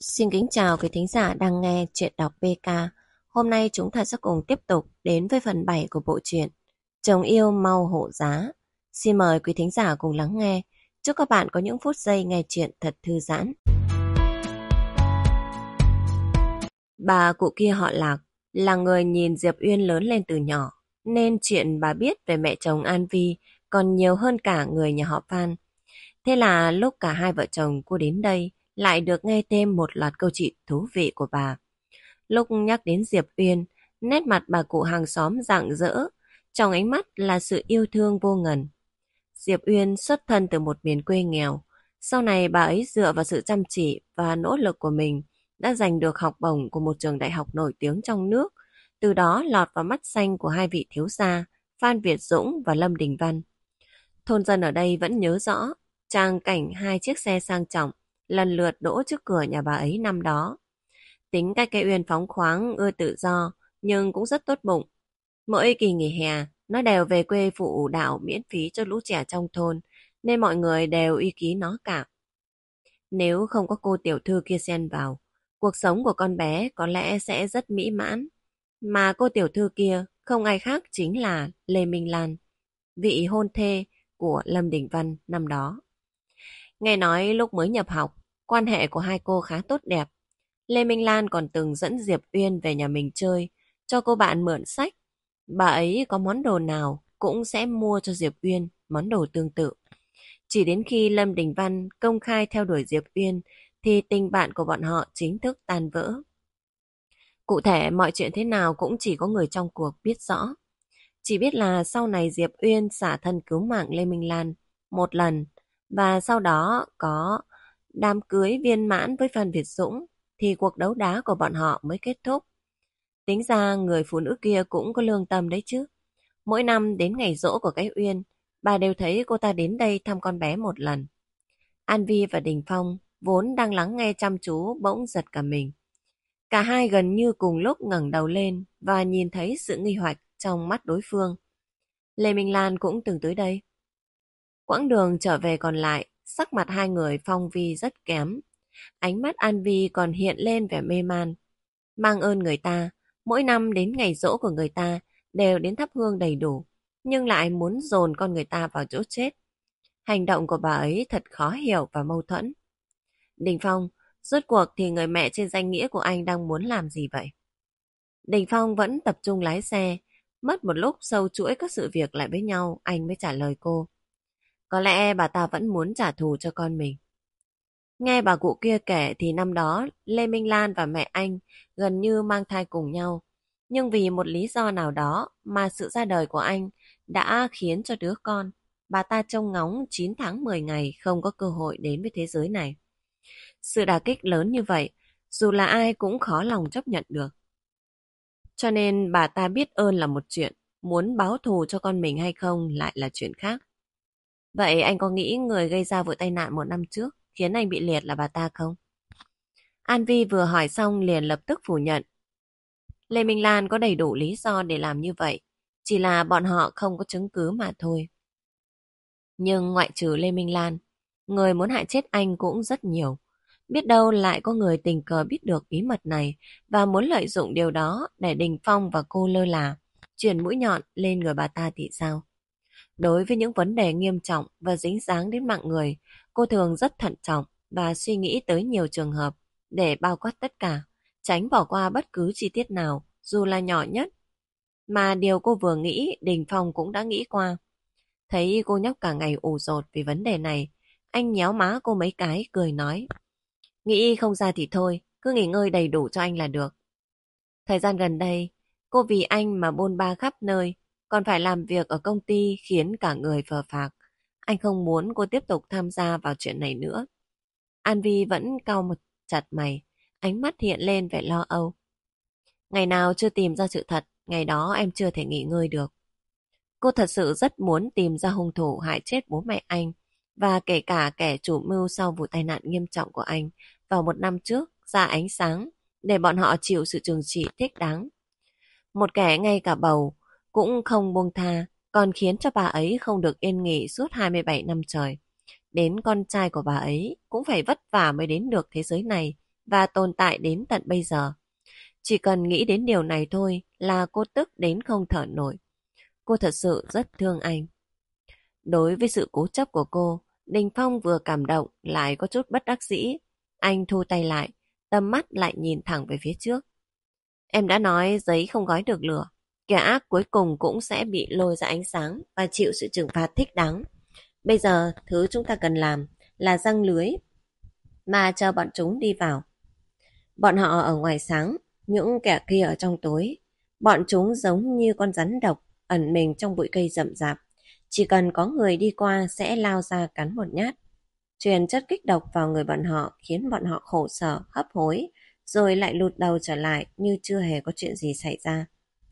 Xin kính chào quý thính giả đang nghe truyện đọc PK. Hôm nay chúng ta sẽ cùng tiếp tục đến với phần 7 của bộ truyện Chồng yêu mau hộ giá. Xin mời quý thính giả cùng lắng nghe. Chúc các bạn có những phút giây nghe truyện thật thư giãn. Bà cụ kia họ Lạc, là người nhìn Diệp Uyên lớn lên từ nhỏ, nên chuyện bà biết về mẹ chồng An Vi còn nhiều hơn cả người nhà họ Phan. Thế là lúc cả hai vợ chồng cô đến đây, lại được nghe thêm một loạt câu chuyện thú vị của bà. Lúc nhắc đến Diệp Uyên, nét mặt bà cụ hàng xóm rạng rỡ, trong ánh mắt là sự yêu thương vô ngần. Diệp Uyên xuất thân từ một miền quê nghèo, sau này bà ấy dựa vào sự chăm chỉ và nỗ lực của mình đã giành được học bổng của một trường đại học nổi tiếng trong nước, từ đó lọt vào mắt xanh của hai vị thiếu gia Phan Việt Dũng và Lâm Đình Văn. Thôn dân ở đây vẫn nhớ rõ tràng cảnh hai chiếc xe sang trọng lần lượt đỗ trước cửa nhà bà ấy năm đó. Tính cách cây Uyên phóng khoáng, ưa tự do, nhưng cũng rất tốt bụng. Mỗi kỳ nghỉ hè, nó đều về quê phụ đạo miễn phí cho lũ trẻ trong thôn, nên mọi người đều y ký nó cả. Nếu không có cô tiểu thư kia xen vào, cuộc sống của con bé có lẽ sẽ rất mỹ mãn. Mà cô tiểu thư kia không ai khác chính là Lê Minh Lan, vị hôn thê của Lâm Đình Văn năm đó. Nghe nói lúc mới nhập học, quan hệ của hai cô khá tốt đẹp. Lê Minh Lan còn từng dẫn Diệp Uyên về nhà mình chơi, cho cô bạn mượn sách. Bà ấy có món đồ nào cũng sẽ mua cho Diệp Uyên món đồ tương tự. Chỉ đến khi Lâm Đình Văn công khai theo đuổi Diệp Uyên thì tình bạn của bọn họ chính thức tan vỡ. Cụ thể mọi chuyện thế nào cũng chỉ có người trong cuộc biết rõ. Chỉ biết là sau này Diệp Uyên xả thân cứu mạng Lê Minh Lan một lần và sau đó có đám cưới viên mãn với Phan Việt Dũng thì cuộc đấu đá của bọn họ mới kết thúc. Tính ra người phụ nữ kia cũng có lương tâm đấy chứ. Mỗi năm đến ngày giỗ của cái Uyên, bà đều thấy cô ta đến đây thăm con bé một lần. An Vi và Đình Phong vốn đang lắng nghe chăm chú bỗng giật cả mình. Cả hai gần như cùng lúc ngẩng đầu lên và nhìn thấy sự nghi hoặc trong mắt đối phương. Lê Minh Lan cũng từng tới đây. Quãng đường trở về còn lại, sắc mặt hai người Phong Vi rất kém. Ánh mắt An Vi còn hiện lên vẻ mê man. Mang ơn người ta, mỗi năm đến ngày giỗ của người ta đều đến thắp hương đầy đủ, nhưng lại muốn dồn con người ta vào chỗ chết. Hành động của bà ấy thật khó hiểu và mâu thuẫn. Đình Phong, rốt cuộc thì người mẹ trên danh nghĩa của anh đang muốn làm gì vậy? Đình Phong vẫn tập trung lái xe, mất một lúc sâu chuỗi các sự việc lại với nhau, anh mới trả lời cô. Có lẽ bà ta vẫn muốn trả thù cho con mình. Nghe bà cụ kia kể thì năm đó Lê Minh Lan và mẹ anh gần như mang thai cùng nhau. Nhưng vì một lý do nào đó mà sự ra đời của anh đã khiến cho đứa con bà ta trông ngóng 9 tháng 10 ngày không có cơ hội đến với thế giới này. Sự đả kích lớn như vậy, dù là ai cũng khó lòng chấp nhận được. Cho nên bà ta biết ơn là một chuyện, muốn báo thù cho con mình hay không lại là chuyện khác. Vậy anh có nghĩ người gây ra vụ tai nạn một năm trước khiến anh bị liệt là bà ta không? An Vi vừa hỏi xong liền lập tức phủ nhận. Lê Minh Lan có đầy đủ lý do để làm như vậy, chỉ là bọn họ không có chứng cứ mà thôi. Nhưng ngoại trừ Lê Minh Lan, người muốn hại chết anh cũng rất nhiều. Biết đâu lại có người tình cờ biết được bí mật này và muốn lợi dụng điều đó để Đình Phong và cô lơ là, chuyển mũi nhọn lên người bà ta thì sao? Đối với những vấn đề nghiêm trọng và dính dáng đến mạng người, cô thường rất thận trọng và suy nghĩ tới nhiều trường hợp để bao quát tất cả, tránh bỏ qua bất cứ chi tiết nào, dù là nhỏ nhất. Mà điều cô vừa nghĩ, Đình Phong cũng đã nghĩ qua. Thấy cô nhóc cả ngày ủ dột vì vấn đề này, anh nhéo má cô mấy cái, cười nói. Nghĩ không ra thì thôi, cứ nghỉ ngơi đầy đủ cho anh là được. Thời gian gần đây, cô vì anh mà bôn ba khắp nơi, còn phải làm việc ở công ty khiến cả người phờ phạc. Anh không muốn cô tiếp tục tham gia vào chuyện này nữa. An Vi vẫn cau một chặt mày, ánh mắt hiện lên vẻ lo âu. Ngày nào chưa tìm ra sự thật, ngày đó em chưa thể nghỉ ngơi được. Cô thật sự rất muốn tìm ra hung thủ hại chết bố mẹ anh, và kể cả kẻ chủ mưu sau vụ tai nạn nghiêm trọng của anh vào một năm trước ra ánh sáng, để bọn họ chịu sự trừng trị thích đáng. Một kẻ ngay cả bầu cũng không buông tha, còn khiến cho bà ấy không được yên nghỉ suốt 27 năm trời. Đến con trai của bà ấy cũng phải vất vả mới đến được thế giới này và tồn tại đến tận bây giờ. Chỉ cần nghĩ đến điều này thôi là cô tức đến không thở nổi. Cô thật sự rất thương anh. Đối với sự cố chấp của cô, Đình Phong vừa cảm động lại có chút bất đắc dĩ. Anh thu tay lại, tầm mắt lại nhìn thẳng về phía trước. Em đã nói giấy không gói được lửa. Kẻ ác cuối cùng cũng sẽ bị lôi ra ánh sáng và chịu sự trừng phạt thích đáng. Bây giờ, thứ chúng ta cần làm là giăng lưới mà chờ bọn chúng đi vào. Bọn họ ở ngoài sáng, những kẻ kia ở trong tối. Bọn chúng giống như con rắn độc ẩn mình trong bụi cây rậm rạp. Chỉ cần có người đi qua sẽ lao ra cắn một nhát. Truyền chất kích độc vào người bọn họ khiến bọn họ khổ sở, hấp hối, rồi lại lụt đầu trở lại như chưa hề có chuyện gì xảy ra.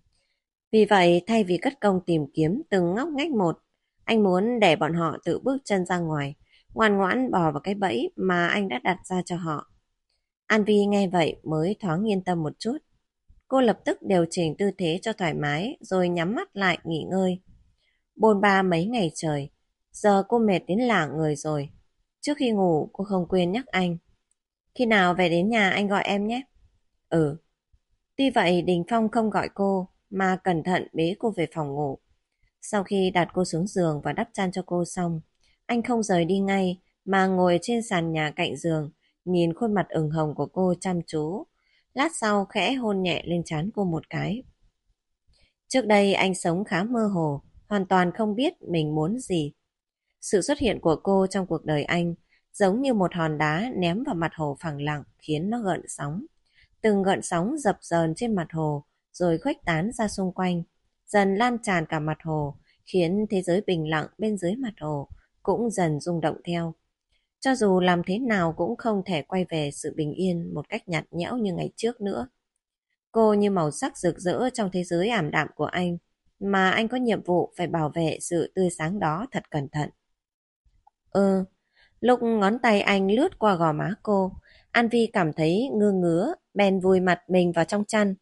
Vì vậy, thay vì cất công tìm kiếm từng ngóc ngách một, anh muốn để bọn họ tự bước chân ra ngoài, ngoan ngoãn bò vào cái bẫy mà anh đã đặt ra cho họ. An Vi nghe vậy mới thoáng yên tâm một chút. Cô lập tức điều chỉnh tư thế cho thoải mái rồi nhắm mắt lại nghỉ ngơi. Bôn ba mấy ngày trời, giờ cô mệt đến lả người rồi. Trước khi ngủ cô không quên nhắc anh. Khi nào về đến nhà anh gọi em nhé. Ừ. Tuy vậy Đình Phong không gọi cô mà cẩn thận bế cô về phòng ngủ. Sau khi đặt cô xuống giường và đắp chăn cho cô xong, anh không rời đi ngay mà ngồi trên sàn nhà cạnh giường, nhìn khuôn mặt ửng hồng của cô chăm chú. Lát sau khẽ hôn nhẹ lên trán cô một cái. Trước đây anh sống khá mơ hồ, hoàn toàn không biết mình muốn gì. Sự xuất hiện của cô trong cuộc đời anh giống như một hòn đá ném vào mặt hồ phẳng lặng khiến nó gợn sóng. Từng gợn sóng dập dờn trên mặt hồ rồi khuếch tán ra xung quanh, dần lan tràn cả mặt hồ, khiến thế giới bình lặng bên dưới mặt hồ cũng dần rung động theo. Cho dù làm thế nào cũng không thể quay về sự bình yên một cách nhạt nhẽo như ngày trước nữa. Cô như màu sắc rực rỡ trong thế giới ảm đạm của anh, mà anh có nhiệm vụ phải bảo vệ sự tươi sáng đó thật cẩn thận. Lúc ngón tay anh lướt qua gò má cô, An Vi cảm thấy ngứa ngứa, bèn vùi mặt mình vào trong chăn.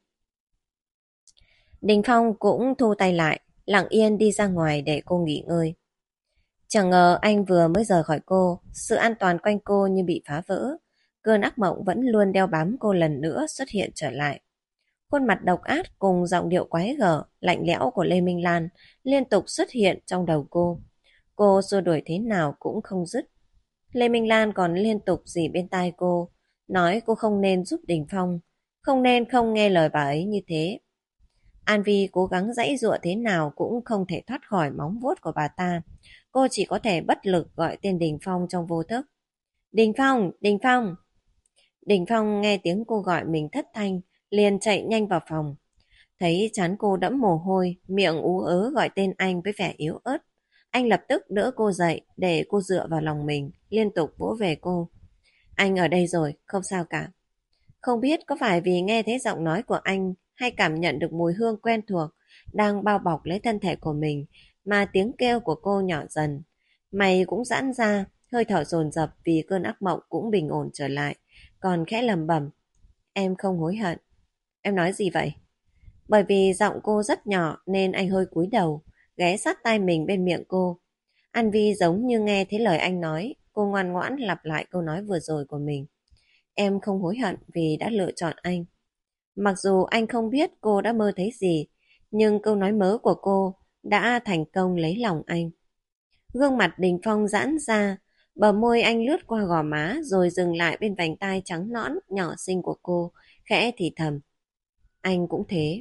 Đình Phong cũng thu tay lại, lặng yên đi ra ngoài để cô nghỉ ngơi. Chẳng ngờ anh vừa mới rời khỏi cô, sự an toàn quanh cô như bị phá vỡ. Cơn ác mộng vẫn luôn đeo bám cô lần nữa xuất hiện trở lại. Khuôn mặt độc ác cùng giọng điệu quái gở, lạnh lẽo của Lê Minh Lan liên tục xuất hiện trong đầu cô. Cô xua đuổi thế nào cũng không dứt. Lê Minh Lan còn liên tục rỉ bên tai cô, nói cô không nên giúp Đình Phong, không nên không nghe lời bà ấy như thế. An Vi cố gắng giãy giụa thế nào cũng không thể thoát khỏi móng vuốt của bà ta. Cô chỉ có thể bất lực gọi tên Đình Phong trong vô thức. Đình Phong, Đình Phong. Đình Phong nghe tiếng cô gọi mình thất thanh, liền chạy nhanh vào phòng. Thấy trán cô đẫm mồ hôi, miệng ú ớ gọi tên anh với vẻ yếu ớt. Anh lập tức đỡ cô dậy để cô dựa vào lòng mình, liên tục vỗ về cô. Anh ở đây rồi, không sao cả. Không biết có phải vì nghe thấy giọng nói của anh hay cảm nhận được mùi hương quen thuộc đang bao bọc lấy thân thể của mình mà tiếng kêu của cô nhỏ dần. Mày cũng giãn ra, hơi thở dồn dập vì cơn ác mộng cũng bình ổn trở lại, còn khẽ lẩm bẩm. Em không hối hận. Em nói gì vậy? Bởi vì giọng cô rất nhỏ nên anh hơi cúi đầu, ghé sát tai mình bên miệng cô. An Vi giống như nghe thấy lời anh nói, cô ngoan ngoãn lặp lại câu nói vừa rồi của mình. Em không hối hận vì đã lựa chọn anh. Mặc dù anh không biết cô đã mơ thấy gì, nhưng câu nói mớ của cô đã thành công lấy lòng anh. Gương mặt Đình Phong giãn ra, bờ môi anh lướt qua gò má rồi dừng lại bên vành tai trắng nõn nhỏ xinh của cô, khẽ thì thầm. Anh cũng thế.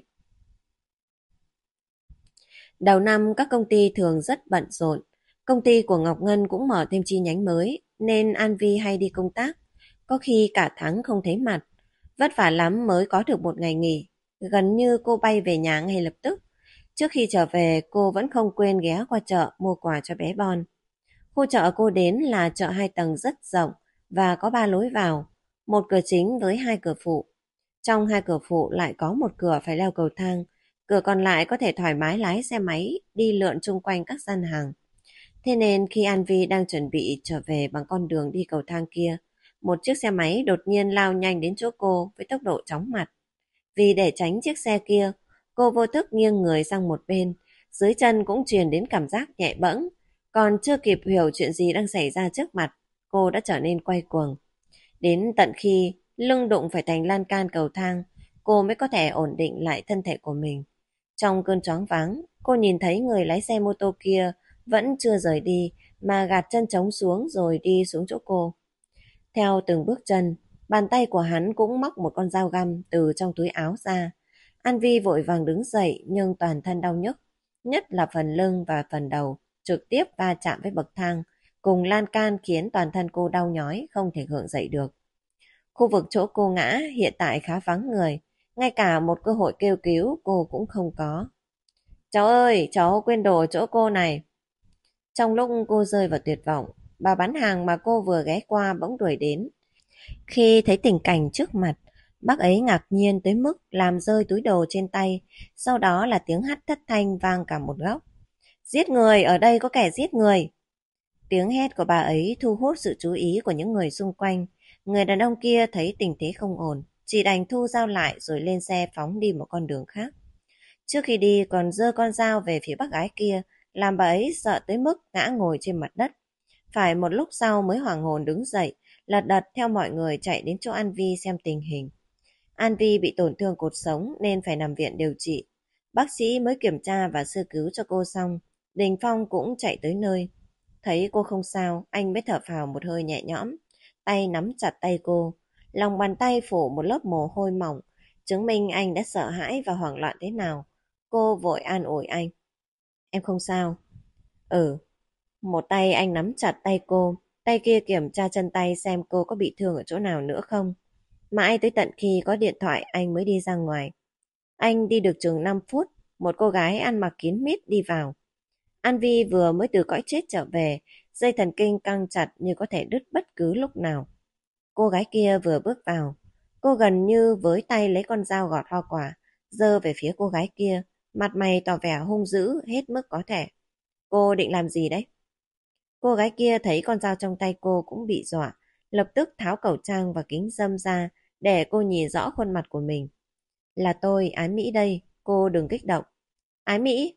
Đầu năm các công ty thường rất bận rộn. Công ty của Ngọc Ngân cũng mở thêm chi nhánh mới, nên An Vi hay đi công tác. Có khi cả tháng không thấy mặt. Vất vả lắm mới có được một ngày nghỉ. Gần như cô bay về nhà ngay lập tức. Trước khi trở về, cô vẫn không quên ghé qua chợ mua quà cho bé Bon. Khu chợ cô đến là chợ 2 tầng rất rộng và có 3 lối vào. Một cửa chính với 2 cửa phụ. Trong 2 cửa phụ lại có một cửa phải leo cầu thang. Cửa còn lại có thể thoải mái lái xe máy đi lượn chung quanh các gian hàng. Thế nên khi An Vi đang chuẩn bị trở về bằng con đường đi cầu thang kia, một chiếc xe máy đột nhiên lao nhanh đến chỗ cô với tốc độ chóng mặt. Vì để tránh chiếc xe kia, cô vô thức nghiêng người sang một bên, dưới chân cũng truyền đến cảm giác nhẹ bẫng. Còn chưa kịp hiểu chuyện gì đang xảy ra trước mặt, cô đã trở nên quay cuồng. Đến tận khi lưng đụng phải thành lan can cầu thang, cô mới có thể ổn định lại thân thể của mình. Trong cơn choáng váng, cô nhìn thấy người lái xe mô tô kia vẫn chưa rời đi mà gạt chân trống xuống rồi đi xuống chỗ cô. Theo từng bước chân, bàn tay của hắn cũng móc một con dao găm từ trong túi áo ra. An Vi vội vàng đứng dậy nhưng toàn thân đau nhức, nhất là phần lưng và phần đầu, trực tiếp va chạm với bậc thang, cùng lan can khiến toàn thân cô đau nhói không thể gượng dậy được. Khu vực chỗ cô ngã hiện tại khá vắng người, ngay cả một cơ hội kêu cứu cô cũng không có. Cháu ơi, cháu quên đồ chỗ cô này. Trong lúc cô rơi vào tuyệt vọng, bà bán hàng mà cô vừa ghé qua bỗng đuổi đến. Khi thấy tình cảnh trước mặt, bác ấy ngạc nhiên tới mức làm rơi túi đồ trên tay, sau đó là tiếng hắt thất thanh vang cả một góc. Giết người, ở đây có kẻ giết người. Tiếng hét của bà ấy thu hút sự chú ý của những người xung quanh. Người đàn ông kia thấy tình thế không ổn, chỉ đành thu dao lại rồi lên xe phóng đi một con đường khác. Trước khi đi còn giơ con dao về phía bác gái kia, làm bà ấy sợ tới mức ngã ngồi trên mặt đất. Phải một lúc sau mới hoảng hồn đứng dậy, lật đật theo mọi người chạy đến chỗ An Vi xem tình hình. An Vi bị tổn thương cột sống nên phải nằm viện điều trị. Bác sĩ mới kiểm tra và sơ cứu cho cô xong. Đình Phong cũng chạy tới nơi. Thấy cô không sao, anh mới thở phào một hơi nhẹ nhõm. Tay nắm chặt tay cô. Lòng bàn tay phủ một lớp mồ hôi mỏng, chứng minh anh đã sợ hãi và hoảng loạn thế nào. Cô vội an ủi anh. Em không sao. Ừ. Một tay anh nắm chặt tay cô, tay kia kiểm tra chân tay xem cô có bị thương ở chỗ nào nữa không. Mãi tới tận khi có điện thoại anh mới đi ra ngoài. Anh đi được chừng 5 phút, một cô gái ăn mặc kín mít đi vào. An Vi vừa mới từ cõi chết trở về, dây thần kinh căng chặt như có thể đứt bất cứ lúc nào. Cô gái kia vừa bước vào, cô gần như với tay lấy con dao gọt hoa quả, giơ về phía cô gái kia, mặt mày tỏ vẻ hung dữ hết mức có thể. Cô định làm gì đấy? Cô gái kia thấy con dao trong tay cô cũng bị dọa, lập tức tháo khẩu trang và kính râm ra để cô nhìn rõ khuôn mặt của mình. Là tôi, Ái Mỹ đây, cô đừng kích động. Ái Mỹ?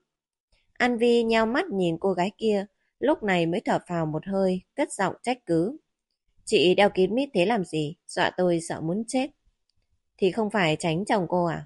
An Vi nheo mắt nhìn cô gái kia, lúc này mới thở phào một hơi, cất giọng trách cứ. Chị đeo kín mít thế làm gì, dọa tôi sợ muốn chết. Thì không phải tránh chồng cô à?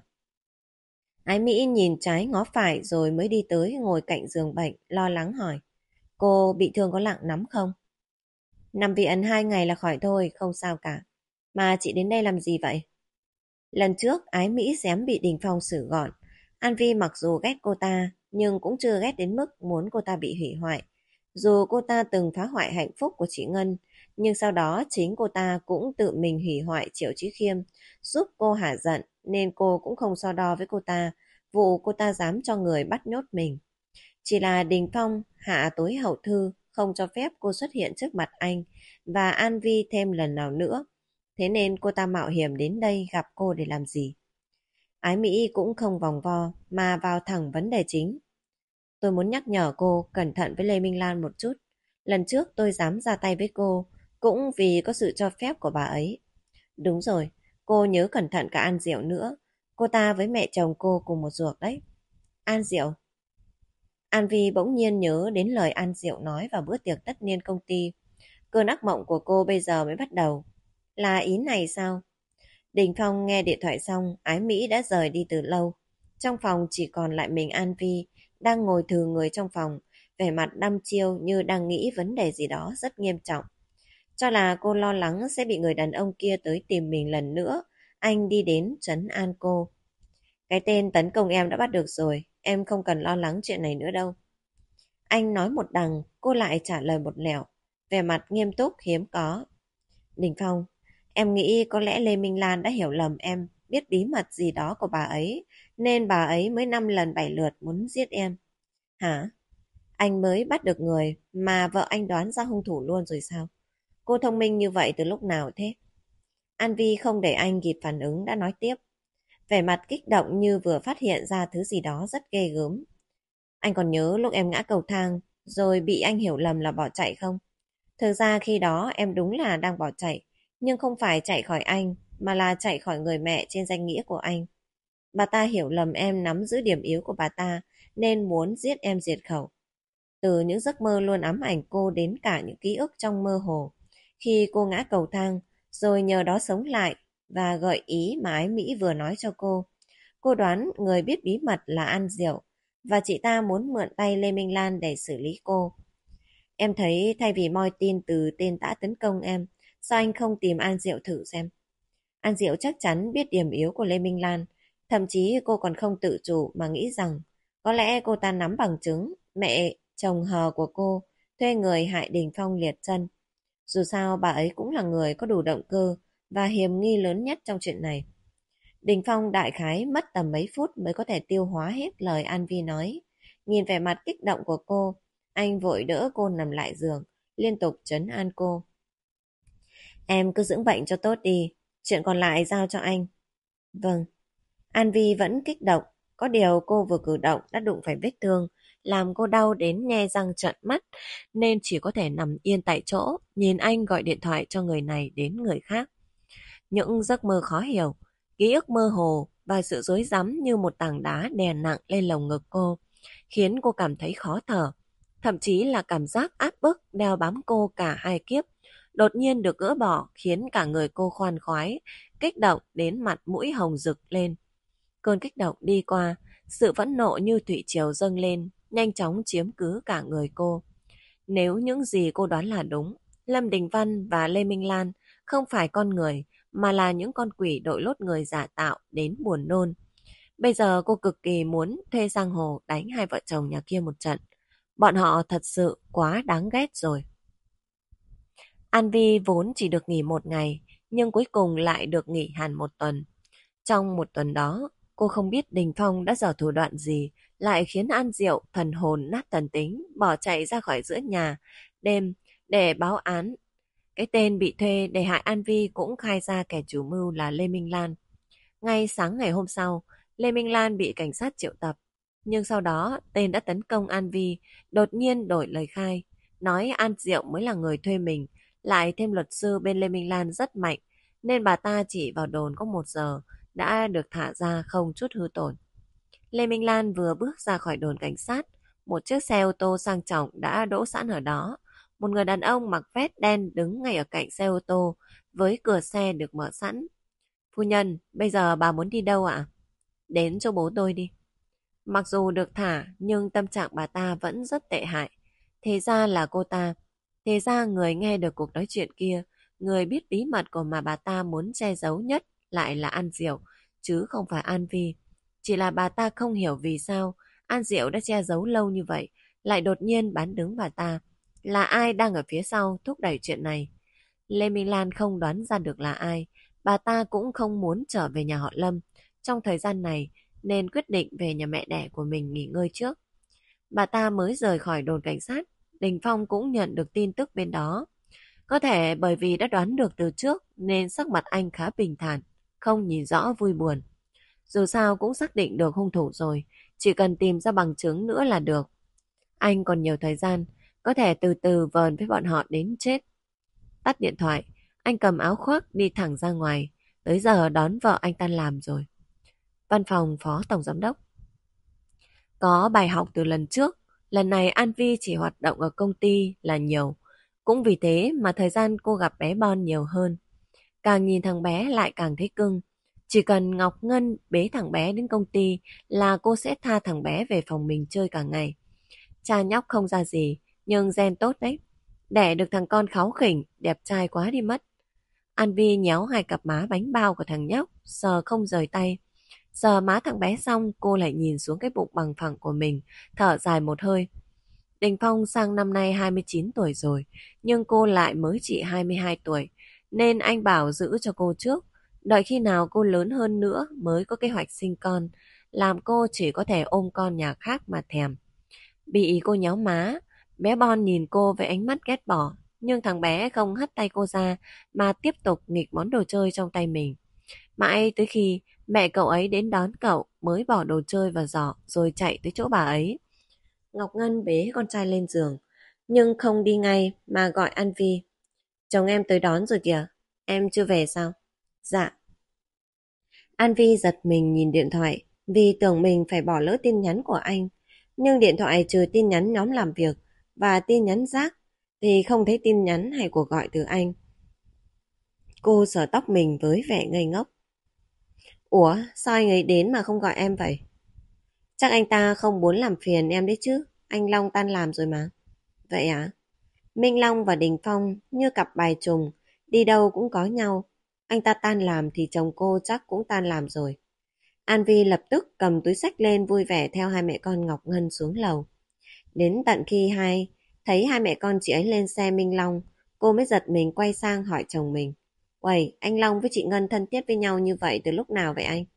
Ái Mỹ nhìn trái ngó phải rồi mới đi tới ngồi cạnh giường bệnh, lo lắng hỏi. Cô bị thương có nặng lắm không? Nằm viện 2 ngày là khỏi thôi, không sao cả. Mà chị đến đây làm gì vậy? Lần trước Ái Mỹ xém bị Đình Phong xử gọn. An Vi mặc dù ghét cô ta, nhưng cũng chưa ghét đến mức muốn cô ta bị hủy hoại. Dù cô ta từng phá hoại hạnh phúc của chị Ngân, nhưng sau đó chính cô ta cũng tự mình hủy hoại Triệu Chí Khiêm, giúp cô hả giận, nên cô cũng không so đo với cô ta, vụ cô ta dám cho người bắt nhốt mình. Chỉ là Đình Phong hạ tối hậu thư, không cho phép cô xuất hiện trước mặt anh và An Vi thêm lần nào nữa. Thế nên cô ta mạo hiểm đến đây gặp cô để làm gì? Ái Mỹ cũng không vòng vo mà vào thẳng vấn đề chính. Tôi muốn nhắc nhở cô cẩn thận với Lê Minh Lan một chút. Lần trước tôi dám ra tay với cô cũng vì có sự cho phép của bà ấy. Đúng rồi, cô nhớ cẩn thận cả An Diệu nữa. Cô ta với mẹ chồng cô cùng một ruột đấy. An Diệu? An Vi bỗng nhiên nhớ đến lời An Diệu nói vào bữa tiệc tất niên công ty. Cơn ác mộng của cô bây giờ mới bắt đầu. Là ý này sao? Đình Phong nghe điện thoại xong, Ái Mỹ đã rời đi từ lâu. Trong phòng chỉ còn lại mình An Vi, đang ngồi thừ người trong phòng, vẻ mặt đăm chiêu như đang nghĩ vấn đề gì đó rất nghiêm trọng. Cho là cô lo lắng sẽ bị người đàn ông kia tới tìm mình lần nữa, anh đi đến trấn an cô. Cái tên tấn công em đã bắt được rồi, em không cần lo lắng chuyện này nữa đâu. Anh nói một đằng, cô lại trả lời một nẻo, vẻ mặt nghiêm túc hiếm có. Đình Phong, em nghĩ có lẽ Lê Minh Lan đã hiểu lầm em, biết bí mật gì đó của bà ấy, nên bà ấy mới 5 lần 7 lượt muốn giết em. Hả? Anh mới bắt được người mà vợ anh đoán ra hung thủ luôn rồi sao? Cô thông minh như vậy từ lúc nào thế? An Vi không để anh kịp phản ứng đã nói tiếp. Vẻ mặt kích động như vừa phát hiện ra thứ gì đó rất ghê gớm. Anh còn nhớ lúc em ngã cầu thang rồi bị anh hiểu lầm là bỏ chạy không? Thực ra khi đó em đúng là đang bỏ chạy, nhưng không phải chạy khỏi anh, mà là chạy khỏi người mẹ trên danh nghĩa của anh. Bà ta hiểu lầm em nắm giữ điểm yếu của bà ta, nên muốn giết em diệt khẩu. Từ những giấc mơ luôn ám ảnh cô đến cả những ký ức trong mơ hồ. Khi cô ngã cầu thang, rồi nhờ đó sống lại, và gợi ý mà Ái Mỹ vừa nói cho cô. Cô đoán người biết bí mật là An Diệu và chị ta muốn mượn tay Lê Minh Lan để xử lý cô. Em thấy thay vì moi tin từ tên đã tấn công em, sao anh không tìm An Diệu thử xem? An Diệu chắc chắn biết điểm yếu của Lê Minh Lan, thậm chí cô còn không tự chủ mà nghĩ rằng có lẽ cô ta nắm bằng chứng mẹ chồng hờ của cô thuê người hại Đình Phong liệt chân. Dù sao bà ấy cũng là người có đủ động cơ và hiềm nghi lớn nhất trong chuyện này. Đình Phong đại khái mất tầm mấy phút mới có thể tiêu hóa hết lời An Vi nói. Nhìn vẻ mặt kích động của cô, anh vội đỡ cô nằm lại giường, liên tục trấn an cô. Em cứ dưỡng bệnh cho tốt đi, chuyện còn lại giao cho anh. Vâng. An Vi vẫn kích động, có điều cô vừa cử động đã đụng phải vết thương, làm cô đau đến nhe răng trợn mắt, nên chỉ có thể nằm yên tại chỗ, nhìn anh gọi điện thoại cho người này đến người khác. Những giấc mơ khó hiểu, ký ức mơ hồ và sự rối rắm như một tảng đá đè nặng lên lồng ngực cô, khiến cô cảm thấy khó thở. Thậm chí là cảm giác áp bức đeo bám cô cả hai kiếp, đột nhiên được gỡ bỏ khiến cả người cô khoan khoái, kích động đến mặt mũi hồng rực lên. Cơn kích động đi qua, sự phẫn nộ như thủy triều dâng lên, nhanh chóng chiếm cứ cả người cô. Nếu những gì cô đoán là đúng, Lâm Đình Văn và Lê Minh Lan không phải con người, mà là những con quỷ đội lốt người giả tạo đến buồn nôn. Bây giờ cô cực kỳ muốn thuê giang hồ đánh hai vợ chồng nhà kia một trận. Bọn họ thật sự quá đáng ghét rồi. An Vi vốn chỉ được nghỉ một ngày, nhưng cuối cùng lại được nghỉ hẳn một tuần. Trong một tuần đó, cô không biết Đình Phong đã giở thủ đoạn gì, lại khiến An Diệu thần hồn nát thần tính, bỏ chạy ra khỏi giữa nhà, đêm, để báo án. Cái tên bị thuê để hại An Vi cũng khai ra kẻ chủ mưu là Lê Minh Lan. Ngay sáng ngày hôm sau, Lê Minh Lan bị cảnh sát triệu tập. Nhưng sau đó, tên đã tấn công An Vi, đột nhiên đổi lời khai, nói An Diệu mới là người thuê mình, lại thêm luật sư bên Lê Minh Lan rất mạnh, nên bà ta chỉ vào đồn có 1 giờ, đã được thả ra không chút hư tổn. Lê Minh Lan vừa bước ra khỏi đồn cảnh sát, một chiếc xe ô tô sang trọng đã đỗ sẵn ở đó. Một người đàn ông mặc vest đen đứng ngay ở cạnh xe ô tô, với cửa xe được mở sẵn. Phu nhân, bây giờ bà muốn đi đâu ạ? Đến chỗ bố tôi đi. Mặc dù được thả, nhưng tâm trạng bà ta vẫn rất tệ hại. Thế ra là cô ta. Thế ra người nghe được cuộc nói chuyện kia, người biết bí mật của mà bà ta muốn che giấu nhất lại là An Diệu, chứ không phải An Vi. Chỉ là bà ta không hiểu vì sao An Diệu đã che giấu lâu như vậy, lại đột nhiên bán đứng bà ta. Là ai đang ở phía sau thúc đẩy chuyện này? Lê Minh Lan không đoán ra được là ai. Bà ta cũng không muốn trở về nhà họ Lâm trong thời gian này, nên quyết định về nhà mẹ đẻ của mình nghỉ ngơi trước. Bà ta mới rời khỏi đồn cảnh sát, Đình Phong cũng nhận được tin tức bên đó. Có thể bởi vì đã đoán được từ trước nên sắc mặt anh khá bình thản, không nhìn rõ vui buồn. Dù sao cũng xác định được hung thủ rồi, chỉ cần tìm ra bằng chứng nữa là được. Anh còn nhiều thời gian, có thể từ từ vờn với bọn họ đến chết. Tắt điện thoại, anh cầm áo khoác đi thẳng ra ngoài, tới giờ đón vợ anh tan làm rồi. Văn phòng Phó Tổng Giám đốc. Có bài học từ lần trước, lần này An Vi chỉ hoạt động ở công ty là nhiều. Cũng vì thế mà thời gian cô gặp bé Bon nhiều hơn. Càng nhìn thằng bé lại càng thấy cưng. Chỉ cần Ngọc Ngân bế thằng bé đến công ty là cô sẽ tha thằng bé về phòng mình chơi cả ngày. Cha nhóc không ra gì, nhưng gen tốt đấy. Đẻ được thằng con kháu khỉnh, đẹp trai quá đi mất. An Vi nhéo hai cặp má bánh bao của thằng nhóc, sờ không rời tay. Sờ má thằng bé xong, cô lại nhìn xuống cái bụng bằng phẳng của mình, thở dài một hơi. Đình Phong sang năm nay 29 tuổi rồi, nhưng cô lại mới chỉ 22 tuổi, nên anh bảo giữ cho cô trước. Đợi khi nào cô lớn hơn nữa mới có kế hoạch sinh con, làm cô chỉ có thể ôm con nhà khác mà thèm. Bị cô nhéo má, bé Bon nhìn cô với ánh mắt ghét bỏ, nhưng thằng bé không hất tay cô ra mà tiếp tục nghịch món đồ chơi trong tay mình. Mãi tới khi mẹ cậu ấy đến đón cậu mới bỏ đồ chơi vào giỏ rồi chạy tới chỗ bà ấy. Ngọc Ngân bế con trai lên giường, nhưng không đi ngay mà gọi An Vi. Chồng em tới đón rồi kìa, em chưa về sao? Dạ. An Vi giật mình nhìn điện thoại vì tưởng mình phải bỏ lỡ tin nhắn của anh. Nhưng điện thoại trừ tin nhắn nhóm làm việc và tin nhắn rác thì không thấy tin nhắn hay cuộc gọi từ anh. Cô sờ tóc mình với vẻ ngây ngốc. Ủa, sao anh ấy đến mà không gọi em vậy? Chắc anh ta không muốn làm phiền em đấy chứ. Anh Long tan làm rồi mà. Vậy à? Minh Long và Đình Phong như cặp bài trùng, đi đâu cũng có nhau. Anh ta tan làm thì chồng cô chắc cũng tan làm rồi. An Vi lập tức cầm túi xách lên vui vẻ theo hai mẹ con Ngọc Ngân xuống lầu. Đến tận khi thấy hai mẹ con chị ấy lên xe Minh Long, cô mới giật mình quay sang hỏi chồng mình. Uầy, anh Long với chị Ngân thân thiết với nhau như vậy từ lúc nào vậy anh?